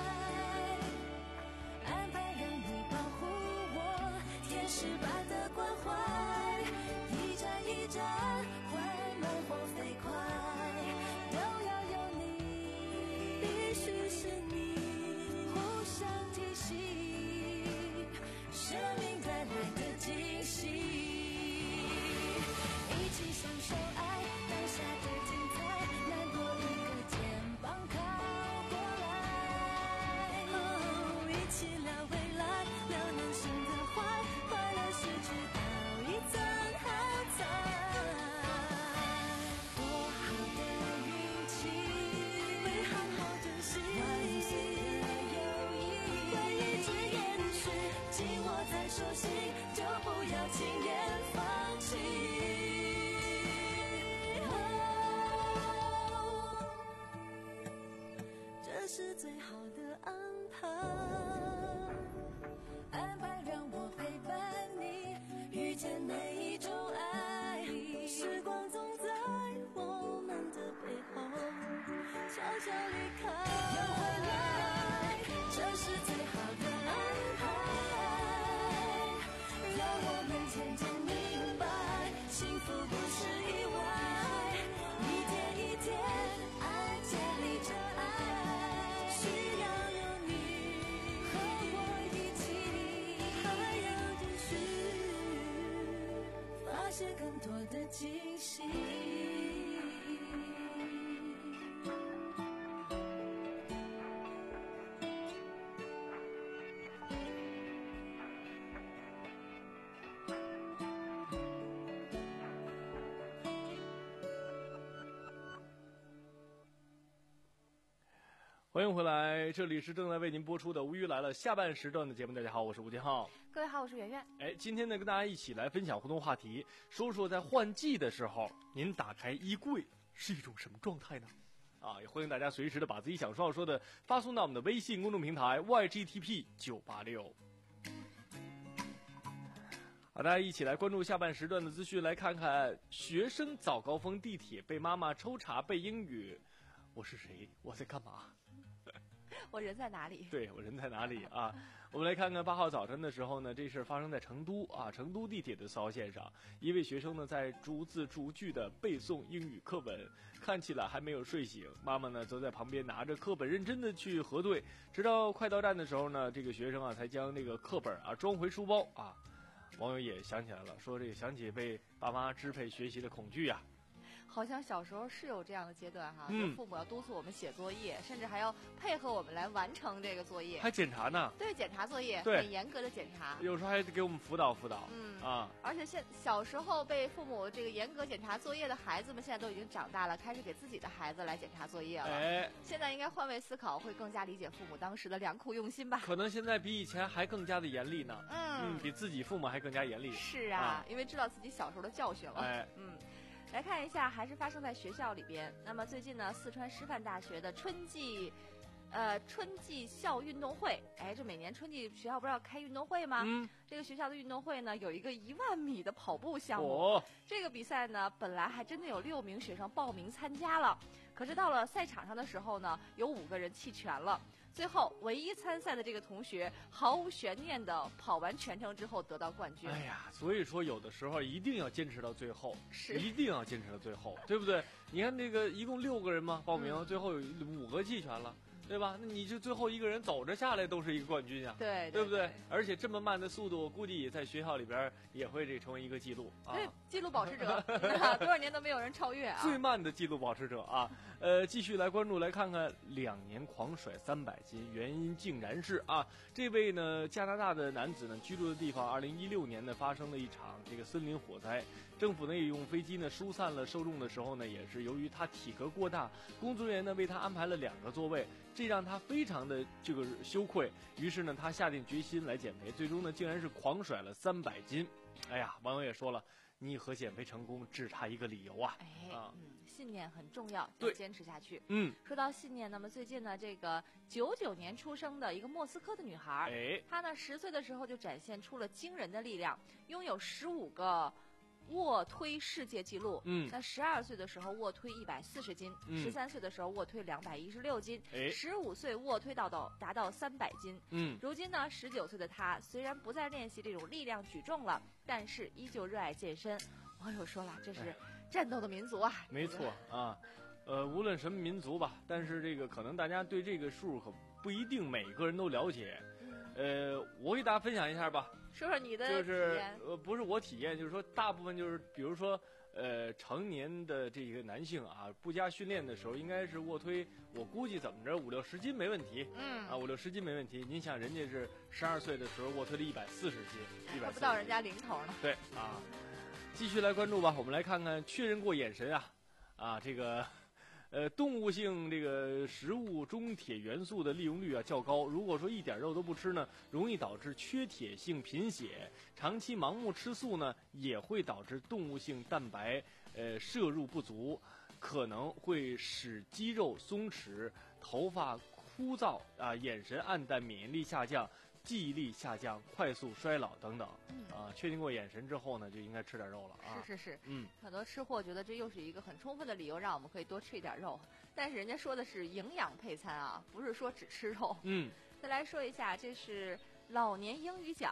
S5: 安排让你保护我，天使般的关怀，一站一站，缓慢或飞快，都要有你，必须是你，互相提醒，生命带来的惊喜，一起享受爱，当下的精彩，难过一个肩膀靠过来，哦，一起聊未来，聊人生的坏，快乐是知道一层好彩，多好的运气，会好好珍惜，万岁的友谊会一直延续，紧握在手心，就不要轻言放弃，哦，这是最好的安排，安排让我陪伴你，遇见每一种爱，时光总在我们的背后悄悄离开，又回来， 渐渐明白，幸福不是意外，一天一天爱建立着爱，需要有你和我一起，还要继续发现更多的惊喜。
S6: 欢迎回来，这里是正在为您播出的《无语来了》下半时段的节目。大家好，我是吴金浩。
S7: 各位好，我是圆圆。
S6: 哎，今天呢，跟大家一起来分享互动话题，说说在换季的时候，您打开衣柜是一种什么状态呢？啊，也欢迎大家随时的把自己想说要说的发送到我们的微信公众平台 Y G T P 九八六。好，大家一起来关注下半时段的资讯，来看看学生早高峰地铁被妈妈抽查背英语，我是谁？我在干嘛？
S7: 我人在哪里？
S6: 对，我人在哪里啊？我们来看看八号早晨的时候呢，这事儿发生在成都啊，成都地铁的四号线上，一位学生呢在逐字逐句的背诵英语课文，看起来还没有睡醒，妈妈呢则在旁边拿着课本认真的去核对，直到快到站的时候呢，这个学生啊才将这个课本啊装回书包啊。网友也想起来了，说这个想起被爸妈支配学习的恐惧呀、啊。
S7: 好像小时候是有这样的阶段哈，
S6: 嗯
S7: 就是父母要督促我们写作业，甚至还要配合我们来完成这个作业，
S6: 还检查呢。
S7: 对，检查作业，
S6: 对，
S7: 很严格的检查，
S6: 有时候还得给我们辅导辅导。
S7: 嗯
S6: 啊，
S7: 而且现小时候被父母这个严格检查作业的孩子们，现在都已经长大了，开始给自己的孩子来检查作业了。
S6: 哎，
S7: 现在应该换位思考，会更加理解父母当时的良苦用心吧？
S6: 可能现在比以前还更加的严厉呢。
S7: 嗯
S6: 嗯，比自己父母还更加严厉。
S7: 是啊，
S6: 啊
S7: 因为知道自己小时候的教训了。
S6: 哎，
S7: 嗯。来看一下，还是发生在学校里边。那么最近呢，四川师范大学的春季，呃，春季校运动会，哎，这每年春季学校不是要开运动会吗？
S6: 嗯，
S7: 这个学校的运动会呢，有一个一万米的跑步项目。
S6: 哦，
S7: 这个比赛呢，本来还真的有六名学生报名参加了，可是到了赛场上的时候呢，有五个人弃权了。最后，唯一参赛的这个同学毫无悬念的跑完全程之后得到冠军。
S6: 哎呀，所以说有的时候一定要坚持到最后，
S7: 是
S6: 一定要坚持到最后，对不对？你看这个一共六个人嘛报名，
S7: 嗯、
S6: 最后有五个弃权了。对吧？那你就最后一个人走着下来都是一个冠军呀、啊，
S7: 对， 对，
S6: 对不对？
S7: 对？
S6: 而且这么慢的速度，估计也在学校里边也会这成为一个记录啊。
S7: 对，记录保持者，多少年都没有人超越啊！
S6: 最慢的记录保持者啊！呃，继续来关注，来看看两年狂甩三百斤，原因竟然是啊，这位呢加拿大的男子呢居住的地方，二零一六年呢发生了一场这个森林火灾，政府呢也用飞机呢疏散了受众的时候呢，也是由于他体格过大，工作人员呢为他安排了两个座位。这让他非常的这个羞愧，于是呢，他下定决心来减肥，最终呢，竟然是狂甩了三百斤。哎呀，网友也说了，你和减肥成功只差一个理由啊！
S7: 哎，
S6: 啊、
S7: 嗯，信念很重要，
S6: 对，
S7: 要坚持下去。
S6: 嗯，
S7: 说到信念，那么最近呢，这个九九年出生的一个莫斯科的女孩，
S6: 哎，
S7: 她呢十岁的时候就展现出了惊人的力量，拥有十五个卧推世界纪录。
S6: 嗯，
S7: 那十二岁的时候卧推一百四十斤，十三、嗯、岁的时候卧推两百一十六斤，十五岁卧推到到达到三百斤。
S6: 嗯，
S7: 如今呢，十九岁的她虽然不再练习这种力量举重了，但是依旧热爱健身。网友说了，这是战斗的民族啊！
S6: 没错啊，呃，无论什么民族吧，但是这个可能大家对这个数可不一定每个人都了解。呃，我给大家分享一下吧。
S7: 说说你的
S6: 就是呃，不是我体验，就是说大部分就是比如说呃，成年的这个男性啊，不加训练的时候，应该是卧推，我估计怎么着五六十斤没问题。
S7: 嗯
S6: 啊，五六十斤没问题。您想，人家是十二岁的时候卧推了一百四十斤，一百
S7: 还不到人家零头呢。
S6: 对啊，继续来关注吧，我们来看看确认过眼神啊啊这个。呃，动物性这个食物中铁元素的利用率啊较高。如果说一点肉都不吃呢，容易导致缺铁性贫血。长期盲目吃素呢，也会导致动物性蛋白呃摄入不足，可能会使肌肉松弛、头发枯燥啊、眼神暗淡、免疫力下降、记忆力下降、快速衰老等等。啊，确定过眼神之后呢，就应该吃点肉了啊。
S7: 是是是，
S6: 嗯，
S7: 很多吃货觉得这又是一个很充分的理由，让我们可以多吃一点肉。但是人家说的是营养配餐啊，不是说只吃肉。
S6: 嗯，
S7: 再来说一下，这是老年英语角。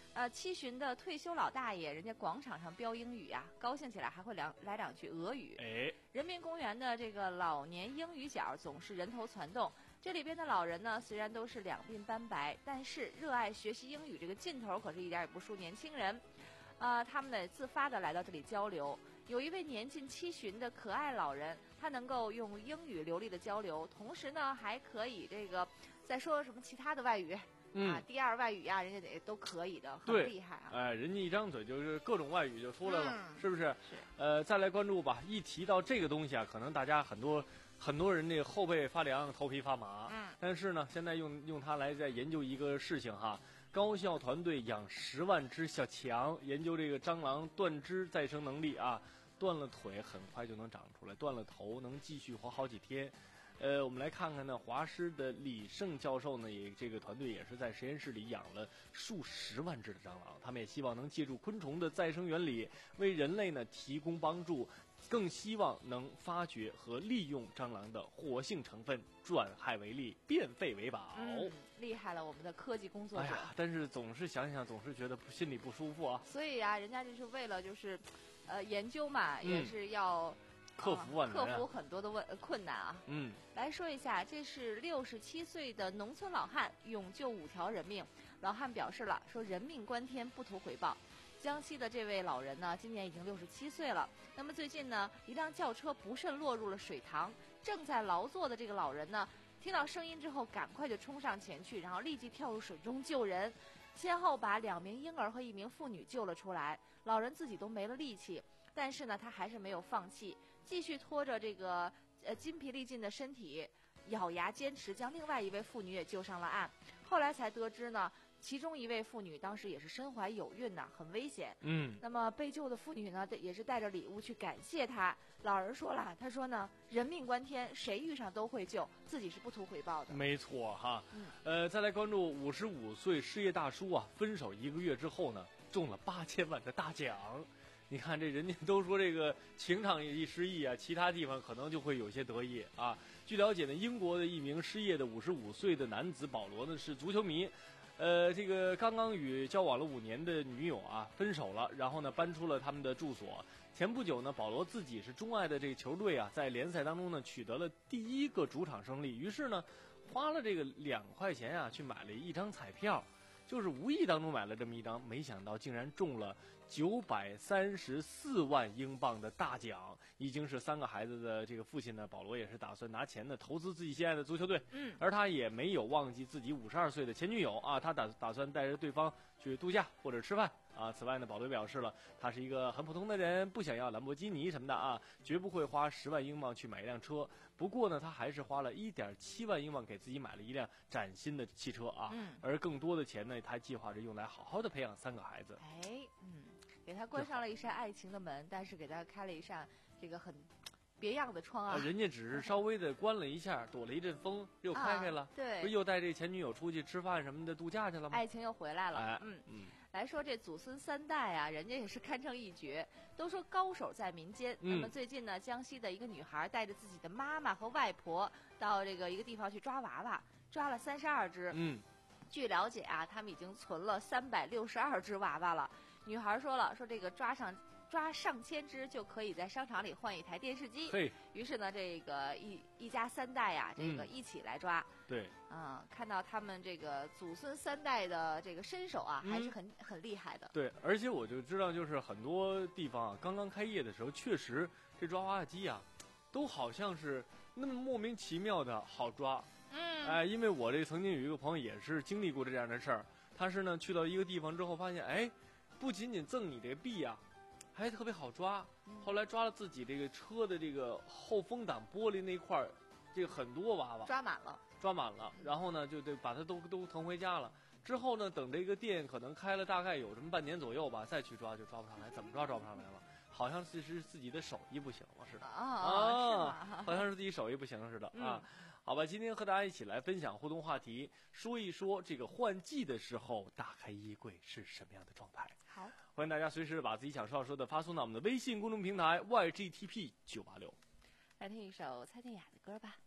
S7: 呃，七旬的退休老大爷，人家广场上飙英语啊，高兴起来还会两来两句俄语。
S6: 哎，
S7: 人民公园的这个老年英语角总是人头攒动。这里边的老人呢，虽然都是两鬓斑白，但是热爱学习英语这个劲头可是一点也不输年轻人。啊，他们呢自发的来到这里交流。有一位年近七旬的可爱老人，他能够用英语流利的交流，同时呢还可以这个再说什么其他的外语。
S6: 嗯、
S7: 啊，第二外语啊，人家得都可以的，
S6: 对，
S7: 很厉害啊！
S6: 哎，人家一张嘴就是各种外语就出来了，
S7: 嗯、
S6: 是不是？
S7: 是。
S6: 呃，再来关注吧。一提到这个东西啊，可能大家很多很多人这个后背发凉，头皮发麻。
S7: 嗯。
S6: 但是呢，现在用用它来在研究一个事情哈。高校团队养十万只小强，研究这个蟑螂断肢再生能力啊，断了腿很快就能长出来，断了头能继续活好几天。呃，我们来看看呢，华师的李胜教授呢，也这个团队也是在实验室里养了数十万只的蟑螂，他们也希望能借助昆虫的再生原理，为人类呢提供帮助，更希望能发掘和利用蟑螂的活性成分，转害为利，变废为宝。
S7: 嗯，厉害了，我们的科技工作者。
S6: 哎呀，但是总是想想，总是觉得心里不舒服啊。
S7: 所以啊，人家就是为了就是，呃，研究嘛，嗯、也是要。
S6: 克服万难、啊
S7: 克服很多的问困难啊！
S6: 嗯，
S7: 来说一下，这是六十七岁的农村老汉勇救五条人命。老汉表示了，说人命关天，不图回报。江西的这位老人呢，今年已经六十七岁了。那么最近呢，一辆轿车不慎落入了水塘，正在劳作的这个老人呢，听到声音之后，赶快就冲上前去，然后立即跳入水中救人，先后把两名婴儿和一名妇女救了出来。老人自己都没了力气，但是呢，他还是没有放弃。继续拖着这个呃筋疲力尽的身体，咬牙坚持，将另外一位妇女也救上了岸。后来才得知呢，其中一位妇女当时也是身怀有孕呐，很危险。
S6: 嗯，
S7: 那么被救的妇女呢，也是带着礼物去感谢他。老人说了，他说呢，人命关天，谁遇上都会救，自己是不图回报的。
S6: 没错哈。
S7: 嗯，
S6: 呃，再来关注五十五岁失业大叔啊，分手一个月之后呢，中了八千万的大奖。你看这人家都说这个情场一失意啊，其他地方可能就会有些得意啊。据了解呢，英国的一名失业的五十五岁的男子保罗呢是足球迷，呃，这个刚刚与交往了五年的女友啊分手了，然后呢搬出了他们的住所。前不久呢，保罗自己是钟爱的这个球队啊，在联赛当中呢取得了第一个主场胜利，于是呢花了这个两块钱啊去买了一张彩票。就是无意当中买了这么一张，没想到竟然中了九百三十四万英镑的大奖。已经是三个孩子的这个父亲呢，保罗也是打算拿钱呢投资自己心爱的足球队。
S7: 嗯，
S6: 而他也没有忘记自己五十二岁的前女友啊，他打打算带着对方去度假或者吃饭啊。此外呢，保罗表示了，他是一个很普通的人，不想要兰博基尼什么的啊，绝不会花十万英镑去买一辆车。不过呢，他还是花了一点七万英镑给自己买了一辆崭新的汽车啊。
S7: 嗯，
S6: 而更多的钱呢，他计划着用来好好的培养三个孩子。
S7: 哎，嗯，给他关上了一扇爱情的门，但是给他开了一扇这个很别样的窗啊。
S6: 人家只是稍微的关了一下，躲了一阵风，又开开了。
S7: 啊、对，
S6: 不是又带这前女友出去吃饭什么的度假去了吗？
S7: 爱情又回来了。
S6: 哎、
S7: 嗯
S6: 嗯。
S7: 来说这祖孙三代啊，人家也是堪称一绝。都说高手在民间。
S6: 嗯、
S7: 那么最近呢，江西的一个女孩带着自己的妈妈和外婆到这个一个地方去抓娃娃，抓了三十二只。
S6: 嗯，
S7: 据了解啊，他们已经存了三百六十二只娃娃了。女孩说了，说这个抓上抓上千只就可以在商场里换一台电视机。
S6: 嘿，
S7: 于是呢，这个一一家三代呀、啊，这个一起来抓。
S6: 嗯、对，
S7: 嗯，看到他们这个祖孙三代的这个身手啊，
S6: 嗯、
S7: 还是很很厉害的。
S6: 对，而且我就知道，就是很多地方啊，刚刚开业的时候，确实这抓娃娃机啊，都好像是那么莫名其妙的好抓。
S7: 嗯，
S6: 哎，因为我这曾经有一个朋友也是经历过这样的事儿，他是呢去到一个地方之后发现，哎，不仅仅赠你这个币啊。还特别好抓，后来抓了自己这个车的这个后风挡玻璃那块儿，这个很多娃娃
S7: 抓满了，
S6: 抓满了，然后呢就得把它都都腾回家了。之后呢，等这个店可能开了大概有这么半年左右吧，再去抓就抓不上来，怎么抓抓不上来了？好像是是自己的手艺不行了似的
S7: 啊
S6: 啊，好像是自己手艺不行似的啊。
S7: 嗯、
S6: 好吧，今天和大家一起来分享互动话题，说一说这个换季的时候打开衣柜是什么样的状态。
S7: 好，
S6: 欢迎大家随时把自己想说要说的发送到我们的微信公众平台 Y G T P 九八六。
S7: 来听一首蔡健雅的歌吧。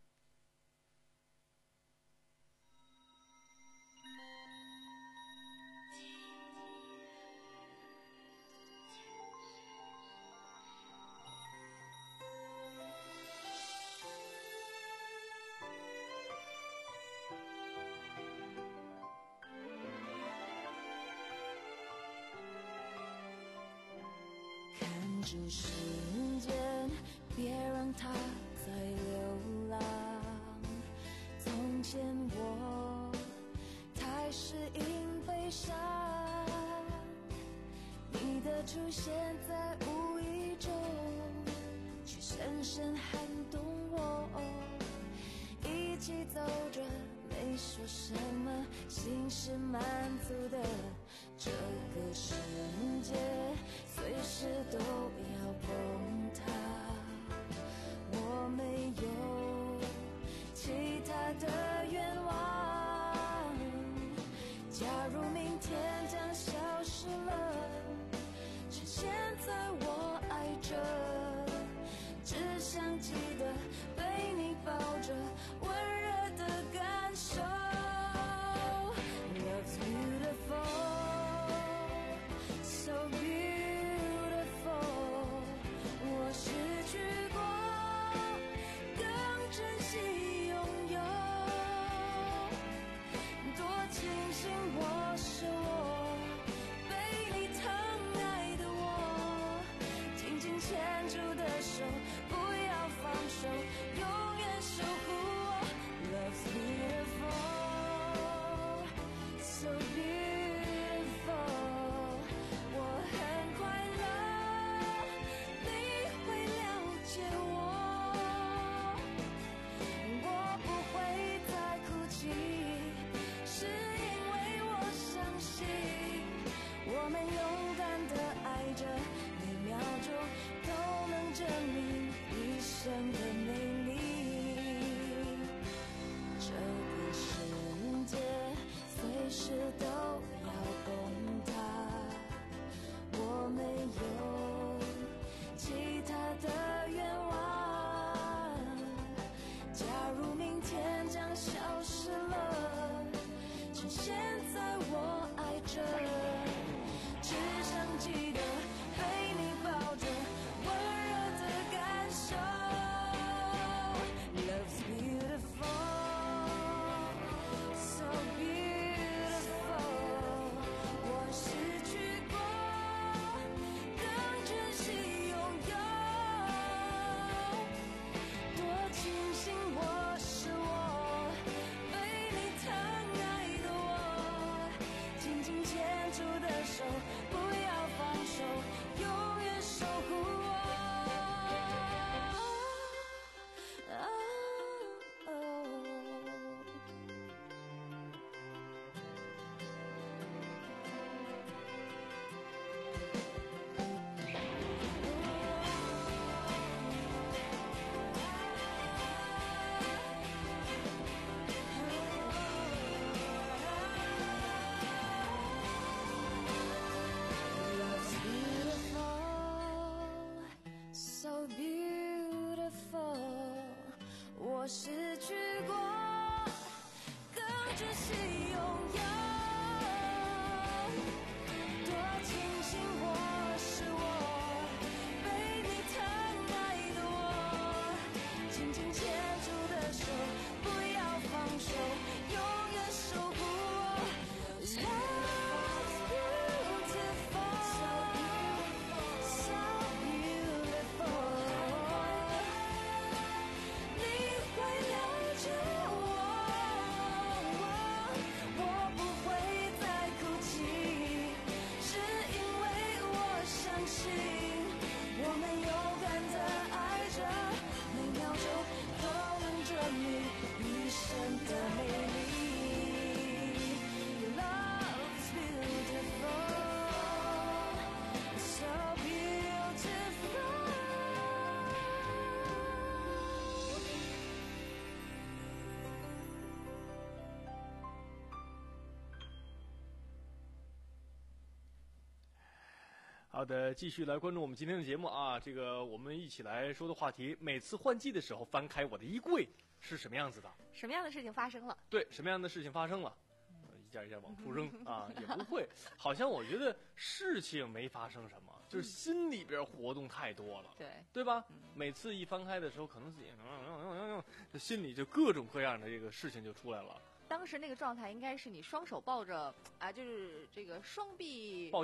S5: 止时间，别让它再流浪。从前我太适应悲伤，你的出现在无意中，却深深撼动我。一起走着，没说什么，心是满足的。这个世界随时都要崩塌，我没有其他的愿望。假如明天将消失了，趁现在我爱着，只想记得被你抱着，温热的感受。Love's beautiful, so beautiful。我失去过，更珍惜拥有。多庆幸我是我，被你疼爱的我，紧紧牵住的手，不要放手，永远守护我。Love's beautiful, so beautiful。我很快乐，你会了解我，我不会再哭泣，是因为我相信，我们勇敢的爱着，每秒钟都能证明一生的美丽。这个世界随时都要崩塌，我没有其他的愿望。假如明天将消失了，趁现在我爱着，只想记得被你抱着，温热的感受。Love's beautiful, so beautiful。我失去过，更珍惜拥有。多庆幸我是我，被你疼爱的我，紧紧牵住的手，不要放手，永远守护我。啊哦Love's beautiful, so beautiful。我失去过，更珍惜拥有。多庆幸我是我，被你疼爱的我，紧紧牵住的手，不要放手，永远守护我。Love's beautiful, so beautiful。你会了解我，我不会再哭泣，是因为我相信，我们勇敢的爱着，每秒钟都能证明一生的美丽。Love's beautiful, so beautiful。
S6: 好的，继续来关注我们今天的节目啊。这个我们一起来说的话题，每次换季的时候翻开我的衣柜是什么样子的？
S7: 什么样的事情发生了？
S6: 对，什么样的事情发生了？呃一件一件往出扔啊，也不会。好像我觉得事情没发生什么，就是心里边活动太多了，
S7: 对，
S6: 对吧？每次一翻开的时候，可能自己嗯嗯嗯嗯嗯，这心里就各种各样的这个事情就出来了。
S7: 当时那个状态应该是你双手抱着啊，就是这个双臂
S6: 抱肩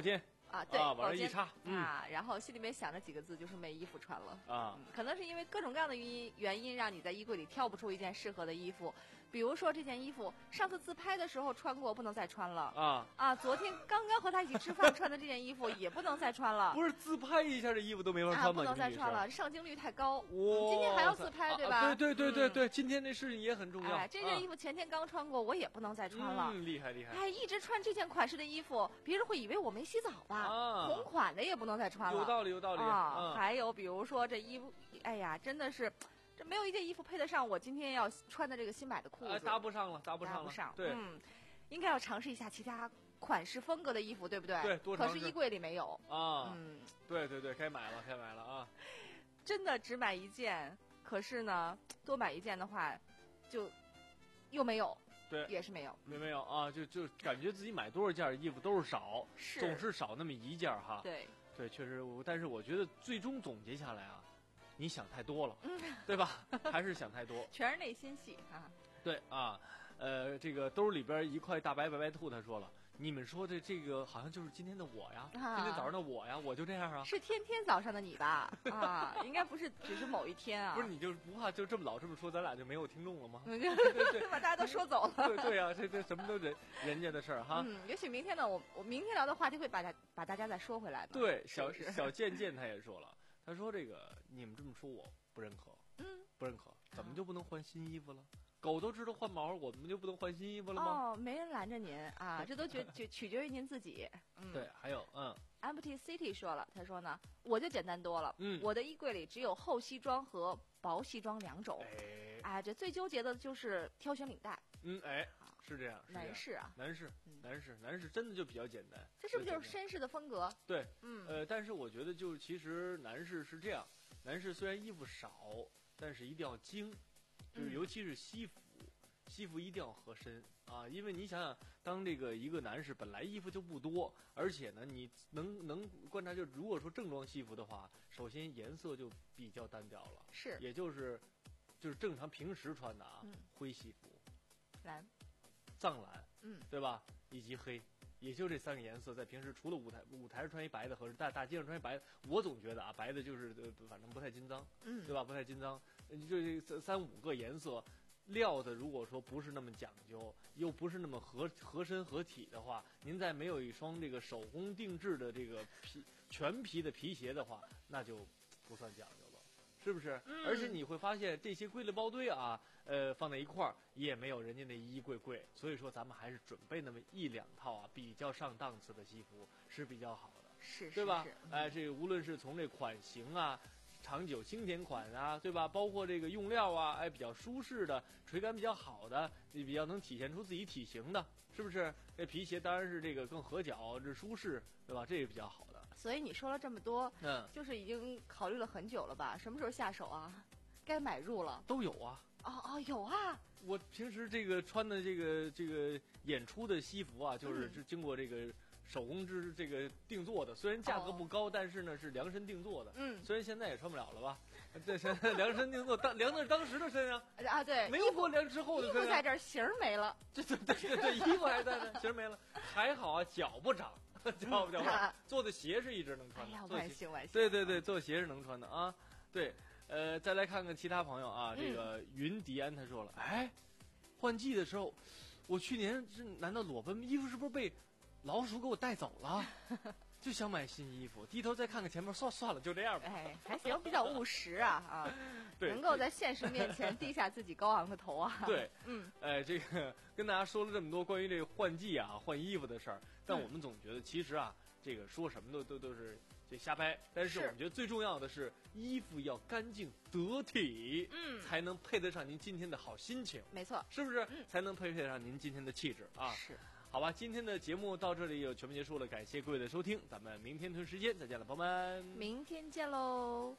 S7: 啊，对，
S6: 啊，往
S7: 保健
S6: 上一插，嗯
S7: 啊，然后心里面想着几个字，就是没衣服穿了。
S6: 啊
S7: 嗯，可能是因为各种各样的原因，原因让你在衣柜里挑不出一件适合的衣服。比如说这件衣服上次自拍的时候穿过，不能再穿了。
S6: 啊，
S7: 啊，昨天刚刚和他一起吃饭穿的这件衣服也不能再穿了。
S6: 不是自拍一下这衣服都没法
S7: 啊，
S6: 穿吗？
S7: 不能
S6: 你们女生
S7: 再穿了，上镜率太高。嗯
S6: 哇，
S7: 今天还要自拍，对吧？
S6: 啊对对对对
S7: 嗯
S6: 对，今天这事情也很重要。
S7: 哎，这件衣服前天刚穿过，我也不能再穿了。
S6: 嗯，厉害厉害。
S7: 哎，一直穿这件款式的衣服，别人会以为我没洗澡吧？
S6: 啊
S7: 同款的也不能再穿了。
S6: 有道理有道理
S7: 啊。
S6: 嗯
S7: 还有比如说这衣服，哎呀，真的是，这没有一件衣服配得上我今天要穿的这个新买的裤子。
S6: 啊，搭不上了，搭不上了。
S7: 搭不上。
S6: 对，
S7: 嗯，应该要尝试一下其他款式风格的衣服，对不对？
S6: 对多尝试
S7: 可是衣柜里没有。
S6: 啊，
S7: 嗯，
S6: 对对对，该买了该买了啊。
S7: 真的只买一件，可是呢，多买一件的话，就又没有。
S6: 对
S7: 也是没有。
S6: 没没有啊，就就感觉自己买多少件衣服都是少，
S7: 是
S6: 总是少那么一件哈。
S7: 对。
S6: 对，确实，我但是我觉得最终总结下来啊，你想太多了，
S7: 嗯，
S6: 对吧？还是想太多。
S7: 全是内心戏啊。
S6: 对啊，呃，这个兜里边一块大白白白兔，他说了，你们说的这个好像就是今天的我呀，
S7: 啊
S6: 今天早上的我呀，我就这样啊。
S7: 是天天早上的你吧？啊，应该不是，只是某一天啊。
S6: 不是，你就不怕就这么老这么说，咱俩就没有听众了吗？
S7: 对
S6: 对对，
S7: 把大家都说走了。
S6: 对对呀、啊，这这什么都人人家的事儿哈。
S7: 嗯，也许明天呢，我我明天聊的话题会把大把大家再说回来吧。
S6: 对，小
S7: 是是
S6: 小健健他也说了，他说这个你们这么说我不认可，
S7: 嗯，
S6: 不认可，怎么就不能换新衣服了？狗都知道换毛，我们就不能换新衣服了吗？
S7: 哦，没人拦着您啊，这都决取取决于您自己。嗯，
S6: 对，还有嗯
S7: Empty City 说了，他说呢，我就简单多了。
S6: 嗯
S7: 我的衣柜里只有厚西装和薄西装两种。
S6: 哎
S7: 哎，这最纠结的就是挑选领带。
S6: 嗯哎，是这样，是这样
S7: 男士啊，
S6: 男士
S7: 嗯
S6: 男士男士真的就比较简单。
S7: 这是不是就
S6: 比较简单
S7: 是绅士的风格？
S6: 对？
S7: 嗯，
S6: 呃，但是我觉得就是其实男士是这样，男士虽然衣服少，但是一定要精，就是
S7: 嗯
S6: 尤其是西服。西服一定要合身啊，因为你想想，当这个一个男士本来衣服就不多，而且呢，你能能观察，就如果说正装西服的话，首先颜色就比较单调了，
S7: 是
S6: 也就是就是正常平时穿的啊，
S7: 嗯
S6: 灰西服、
S7: 蓝，
S6: 藏蓝，
S7: 嗯，
S6: 对吧？以及黑，也就这三个颜色，在平时除了舞台舞台上穿一白的和大大街上穿一白的，我总觉得啊，白的就是呃反正不太金脏，
S7: 嗯，
S6: 对吧？不太金脏，呃就这三三五个颜色。料的如果说不是那么讲究，又不是那么合合身合体的话，您再没有一双这个手工定制的这个皮全皮的皮鞋的话，那就不算讲究了，是不是？
S7: 嗯、
S6: 而且你会发现这些归类包堆啊，呃，放在一块儿也没有人家那衣柜贵，所以说咱们还是准备那么一两套啊，比较上档次的西服是比较好的，
S7: 是，
S6: 对吧？
S7: 是是
S6: 哎、呃，这个无论是从这款型啊。长久经典款啊，对吧？包括这个用料啊，哎，比较舒适的，垂感比较好的，比较能体现出自己体型的，是不是？这皮鞋当然是这个更合脚，这舒适，对吧？这个比较好的。
S7: 所以你说了这么多，
S6: 嗯，
S7: 就是已经考虑了很久了吧？什么时候下手啊？该买入了。
S6: 都有啊。
S7: 哦哦，有啊。
S6: 我平时这个穿的这个这个演出的西服啊，就是是经过这个。手工制这个定做的，虽然价格不高，哦、但是呢是量身定做的。
S7: 嗯，
S6: 虽然现在也穿不了了吧，这量身定做，当量的是当时的身啊。
S7: 啊，对，
S6: 没有过量之后的身、啊。
S7: 衣服在这儿，型儿没了。
S6: 对对对对对，衣服还在呢，型儿没了。还好啊，脚不长，脚不脚不长。做的鞋是一直能穿的。
S7: 哎呀，万幸万幸。
S6: 对对对，做鞋是能穿的啊。对，呃，再来看看其他朋友啊，这个云迪安他说了，哎，换季的时候，我去年是难道裸奔衣服是不是被？老鼠给我带走了，就想买新衣服，低头再看看前面，算算了，就这样吧。
S7: 哎，还行，比较务实啊啊，
S6: 对，
S7: 能够在现实面前低下自己高昂的头啊。
S6: 对，
S7: 嗯，
S6: 哎，这个跟大家说了这么多关于这个换季啊、换衣服的事儿，但我们总觉得其实啊，这个说什么都都都是这瞎掰。但是我们觉得最重要的是衣服要干净得体，
S7: 嗯，
S6: 才能配得上您今天的好心情。
S7: 没错，
S6: 是不是？
S7: 嗯，
S6: 才能配配得上您今天的气质啊。
S7: 是。
S6: 好吧，今天的节目到这里就全部结束了，感谢各位的收听，咱们明天同时间再见了，朋友们。
S7: 明天见喽。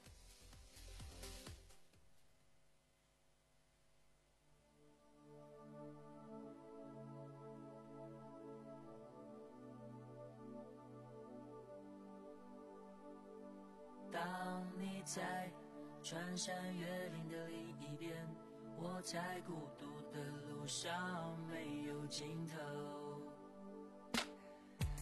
S8: 当你在穿山越岭的另一边，我在孤独的路上没有尽头。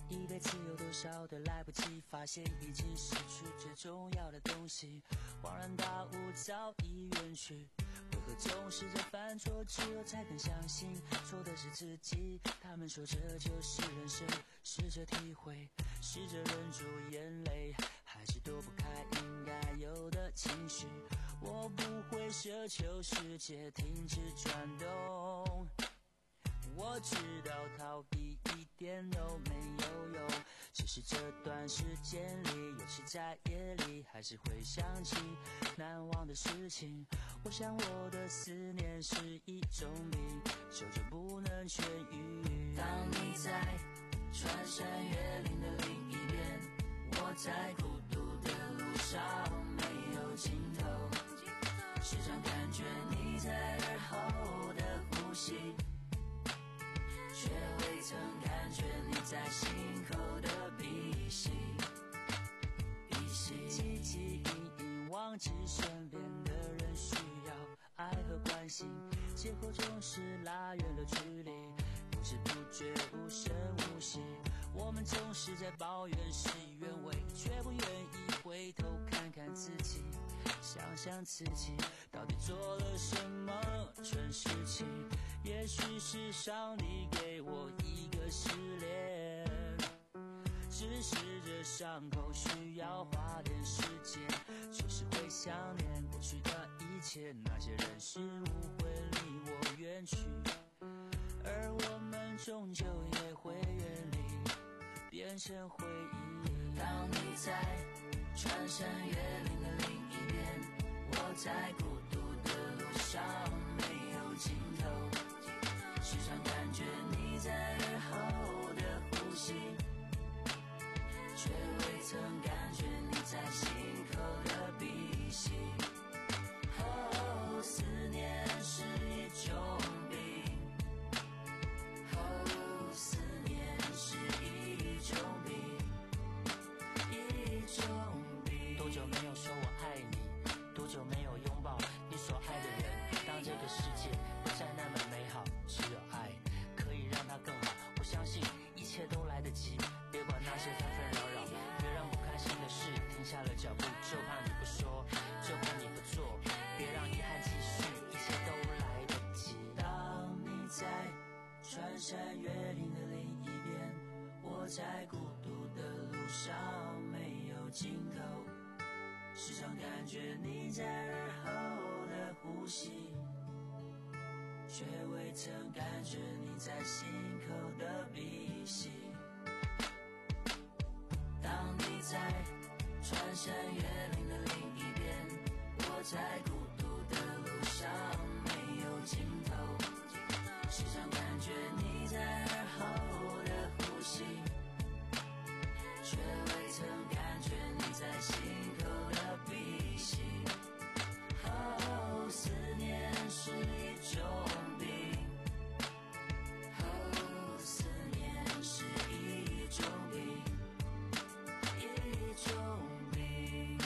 S8: 一辈子有多少的来不及，发现已经失去最重要的东西，恍然大悟早已远去。为何总是在犯错之后才更相信错的是自己？他们说这就是人生，试着体会，试着忍住眼泪，还是躲不开应该有的情绪。我不会奢求世界停止转动，我知道逃避一点都没有用，只是这段时间里，尤其在夜里，还是会想起难忘的事情。我想我的思念是一种病，久久不能痊愈。当你在穿山越岭的另一边，我在孤独的路上没有尽头，时常感觉你在耳后的呼吸，却未曾感觉你在心口的鼻息。鼻息汲汲营营，忘记身边的人需要爱和关心，结果总是拉远了距离，不知不觉无声无息。我们总是在抱怨事与愿违，却不愿意回头看看自己，想想自己到底做了什么蠢事情。也许是上帝给我一个试炼，只是这伤口需要花点时间，就是会想念过去的一切，那些人事物会离我远去，而我们终究也会远离，变成回忆。当你在穿山越岭的另一边，我在孤独的路上没有尽头，时常感觉你在耳后的呼吸，却未曾感觉你在心口的鼻息。哦，思念是一种病，哦，思念是一种病，一种病。多久没有说我爱你？多久没有拥抱你所爱的人？当这个世界不再那么美好，只有爱可以让它更好。我相信一切都来得及，别管那些纷纷扰扰，别让不开心的事停下了脚步，就怕你不说，就怕你不做，别让遗憾继续，一切都来得及。当你在穿山越岭的另一边，我在孤独的路上没有尽头，时常感觉你在耳后的呼吸，却未曾感觉你在心口的鼻息。当你在穿山越岭的另一边，我在孤独的路上没有尽头，时常感觉你在耳后的呼吸，却未曾感觉你在心口的鼻息。哦，思念是一种病，哦，思念是一种病，一种病。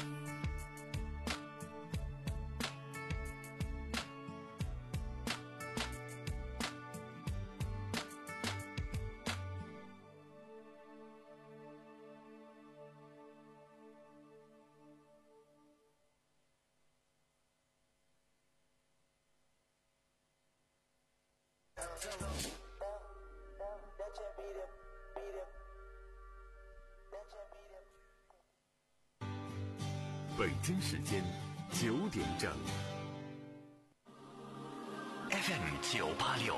S1: 北京时间九点整。
S2: F M 九八六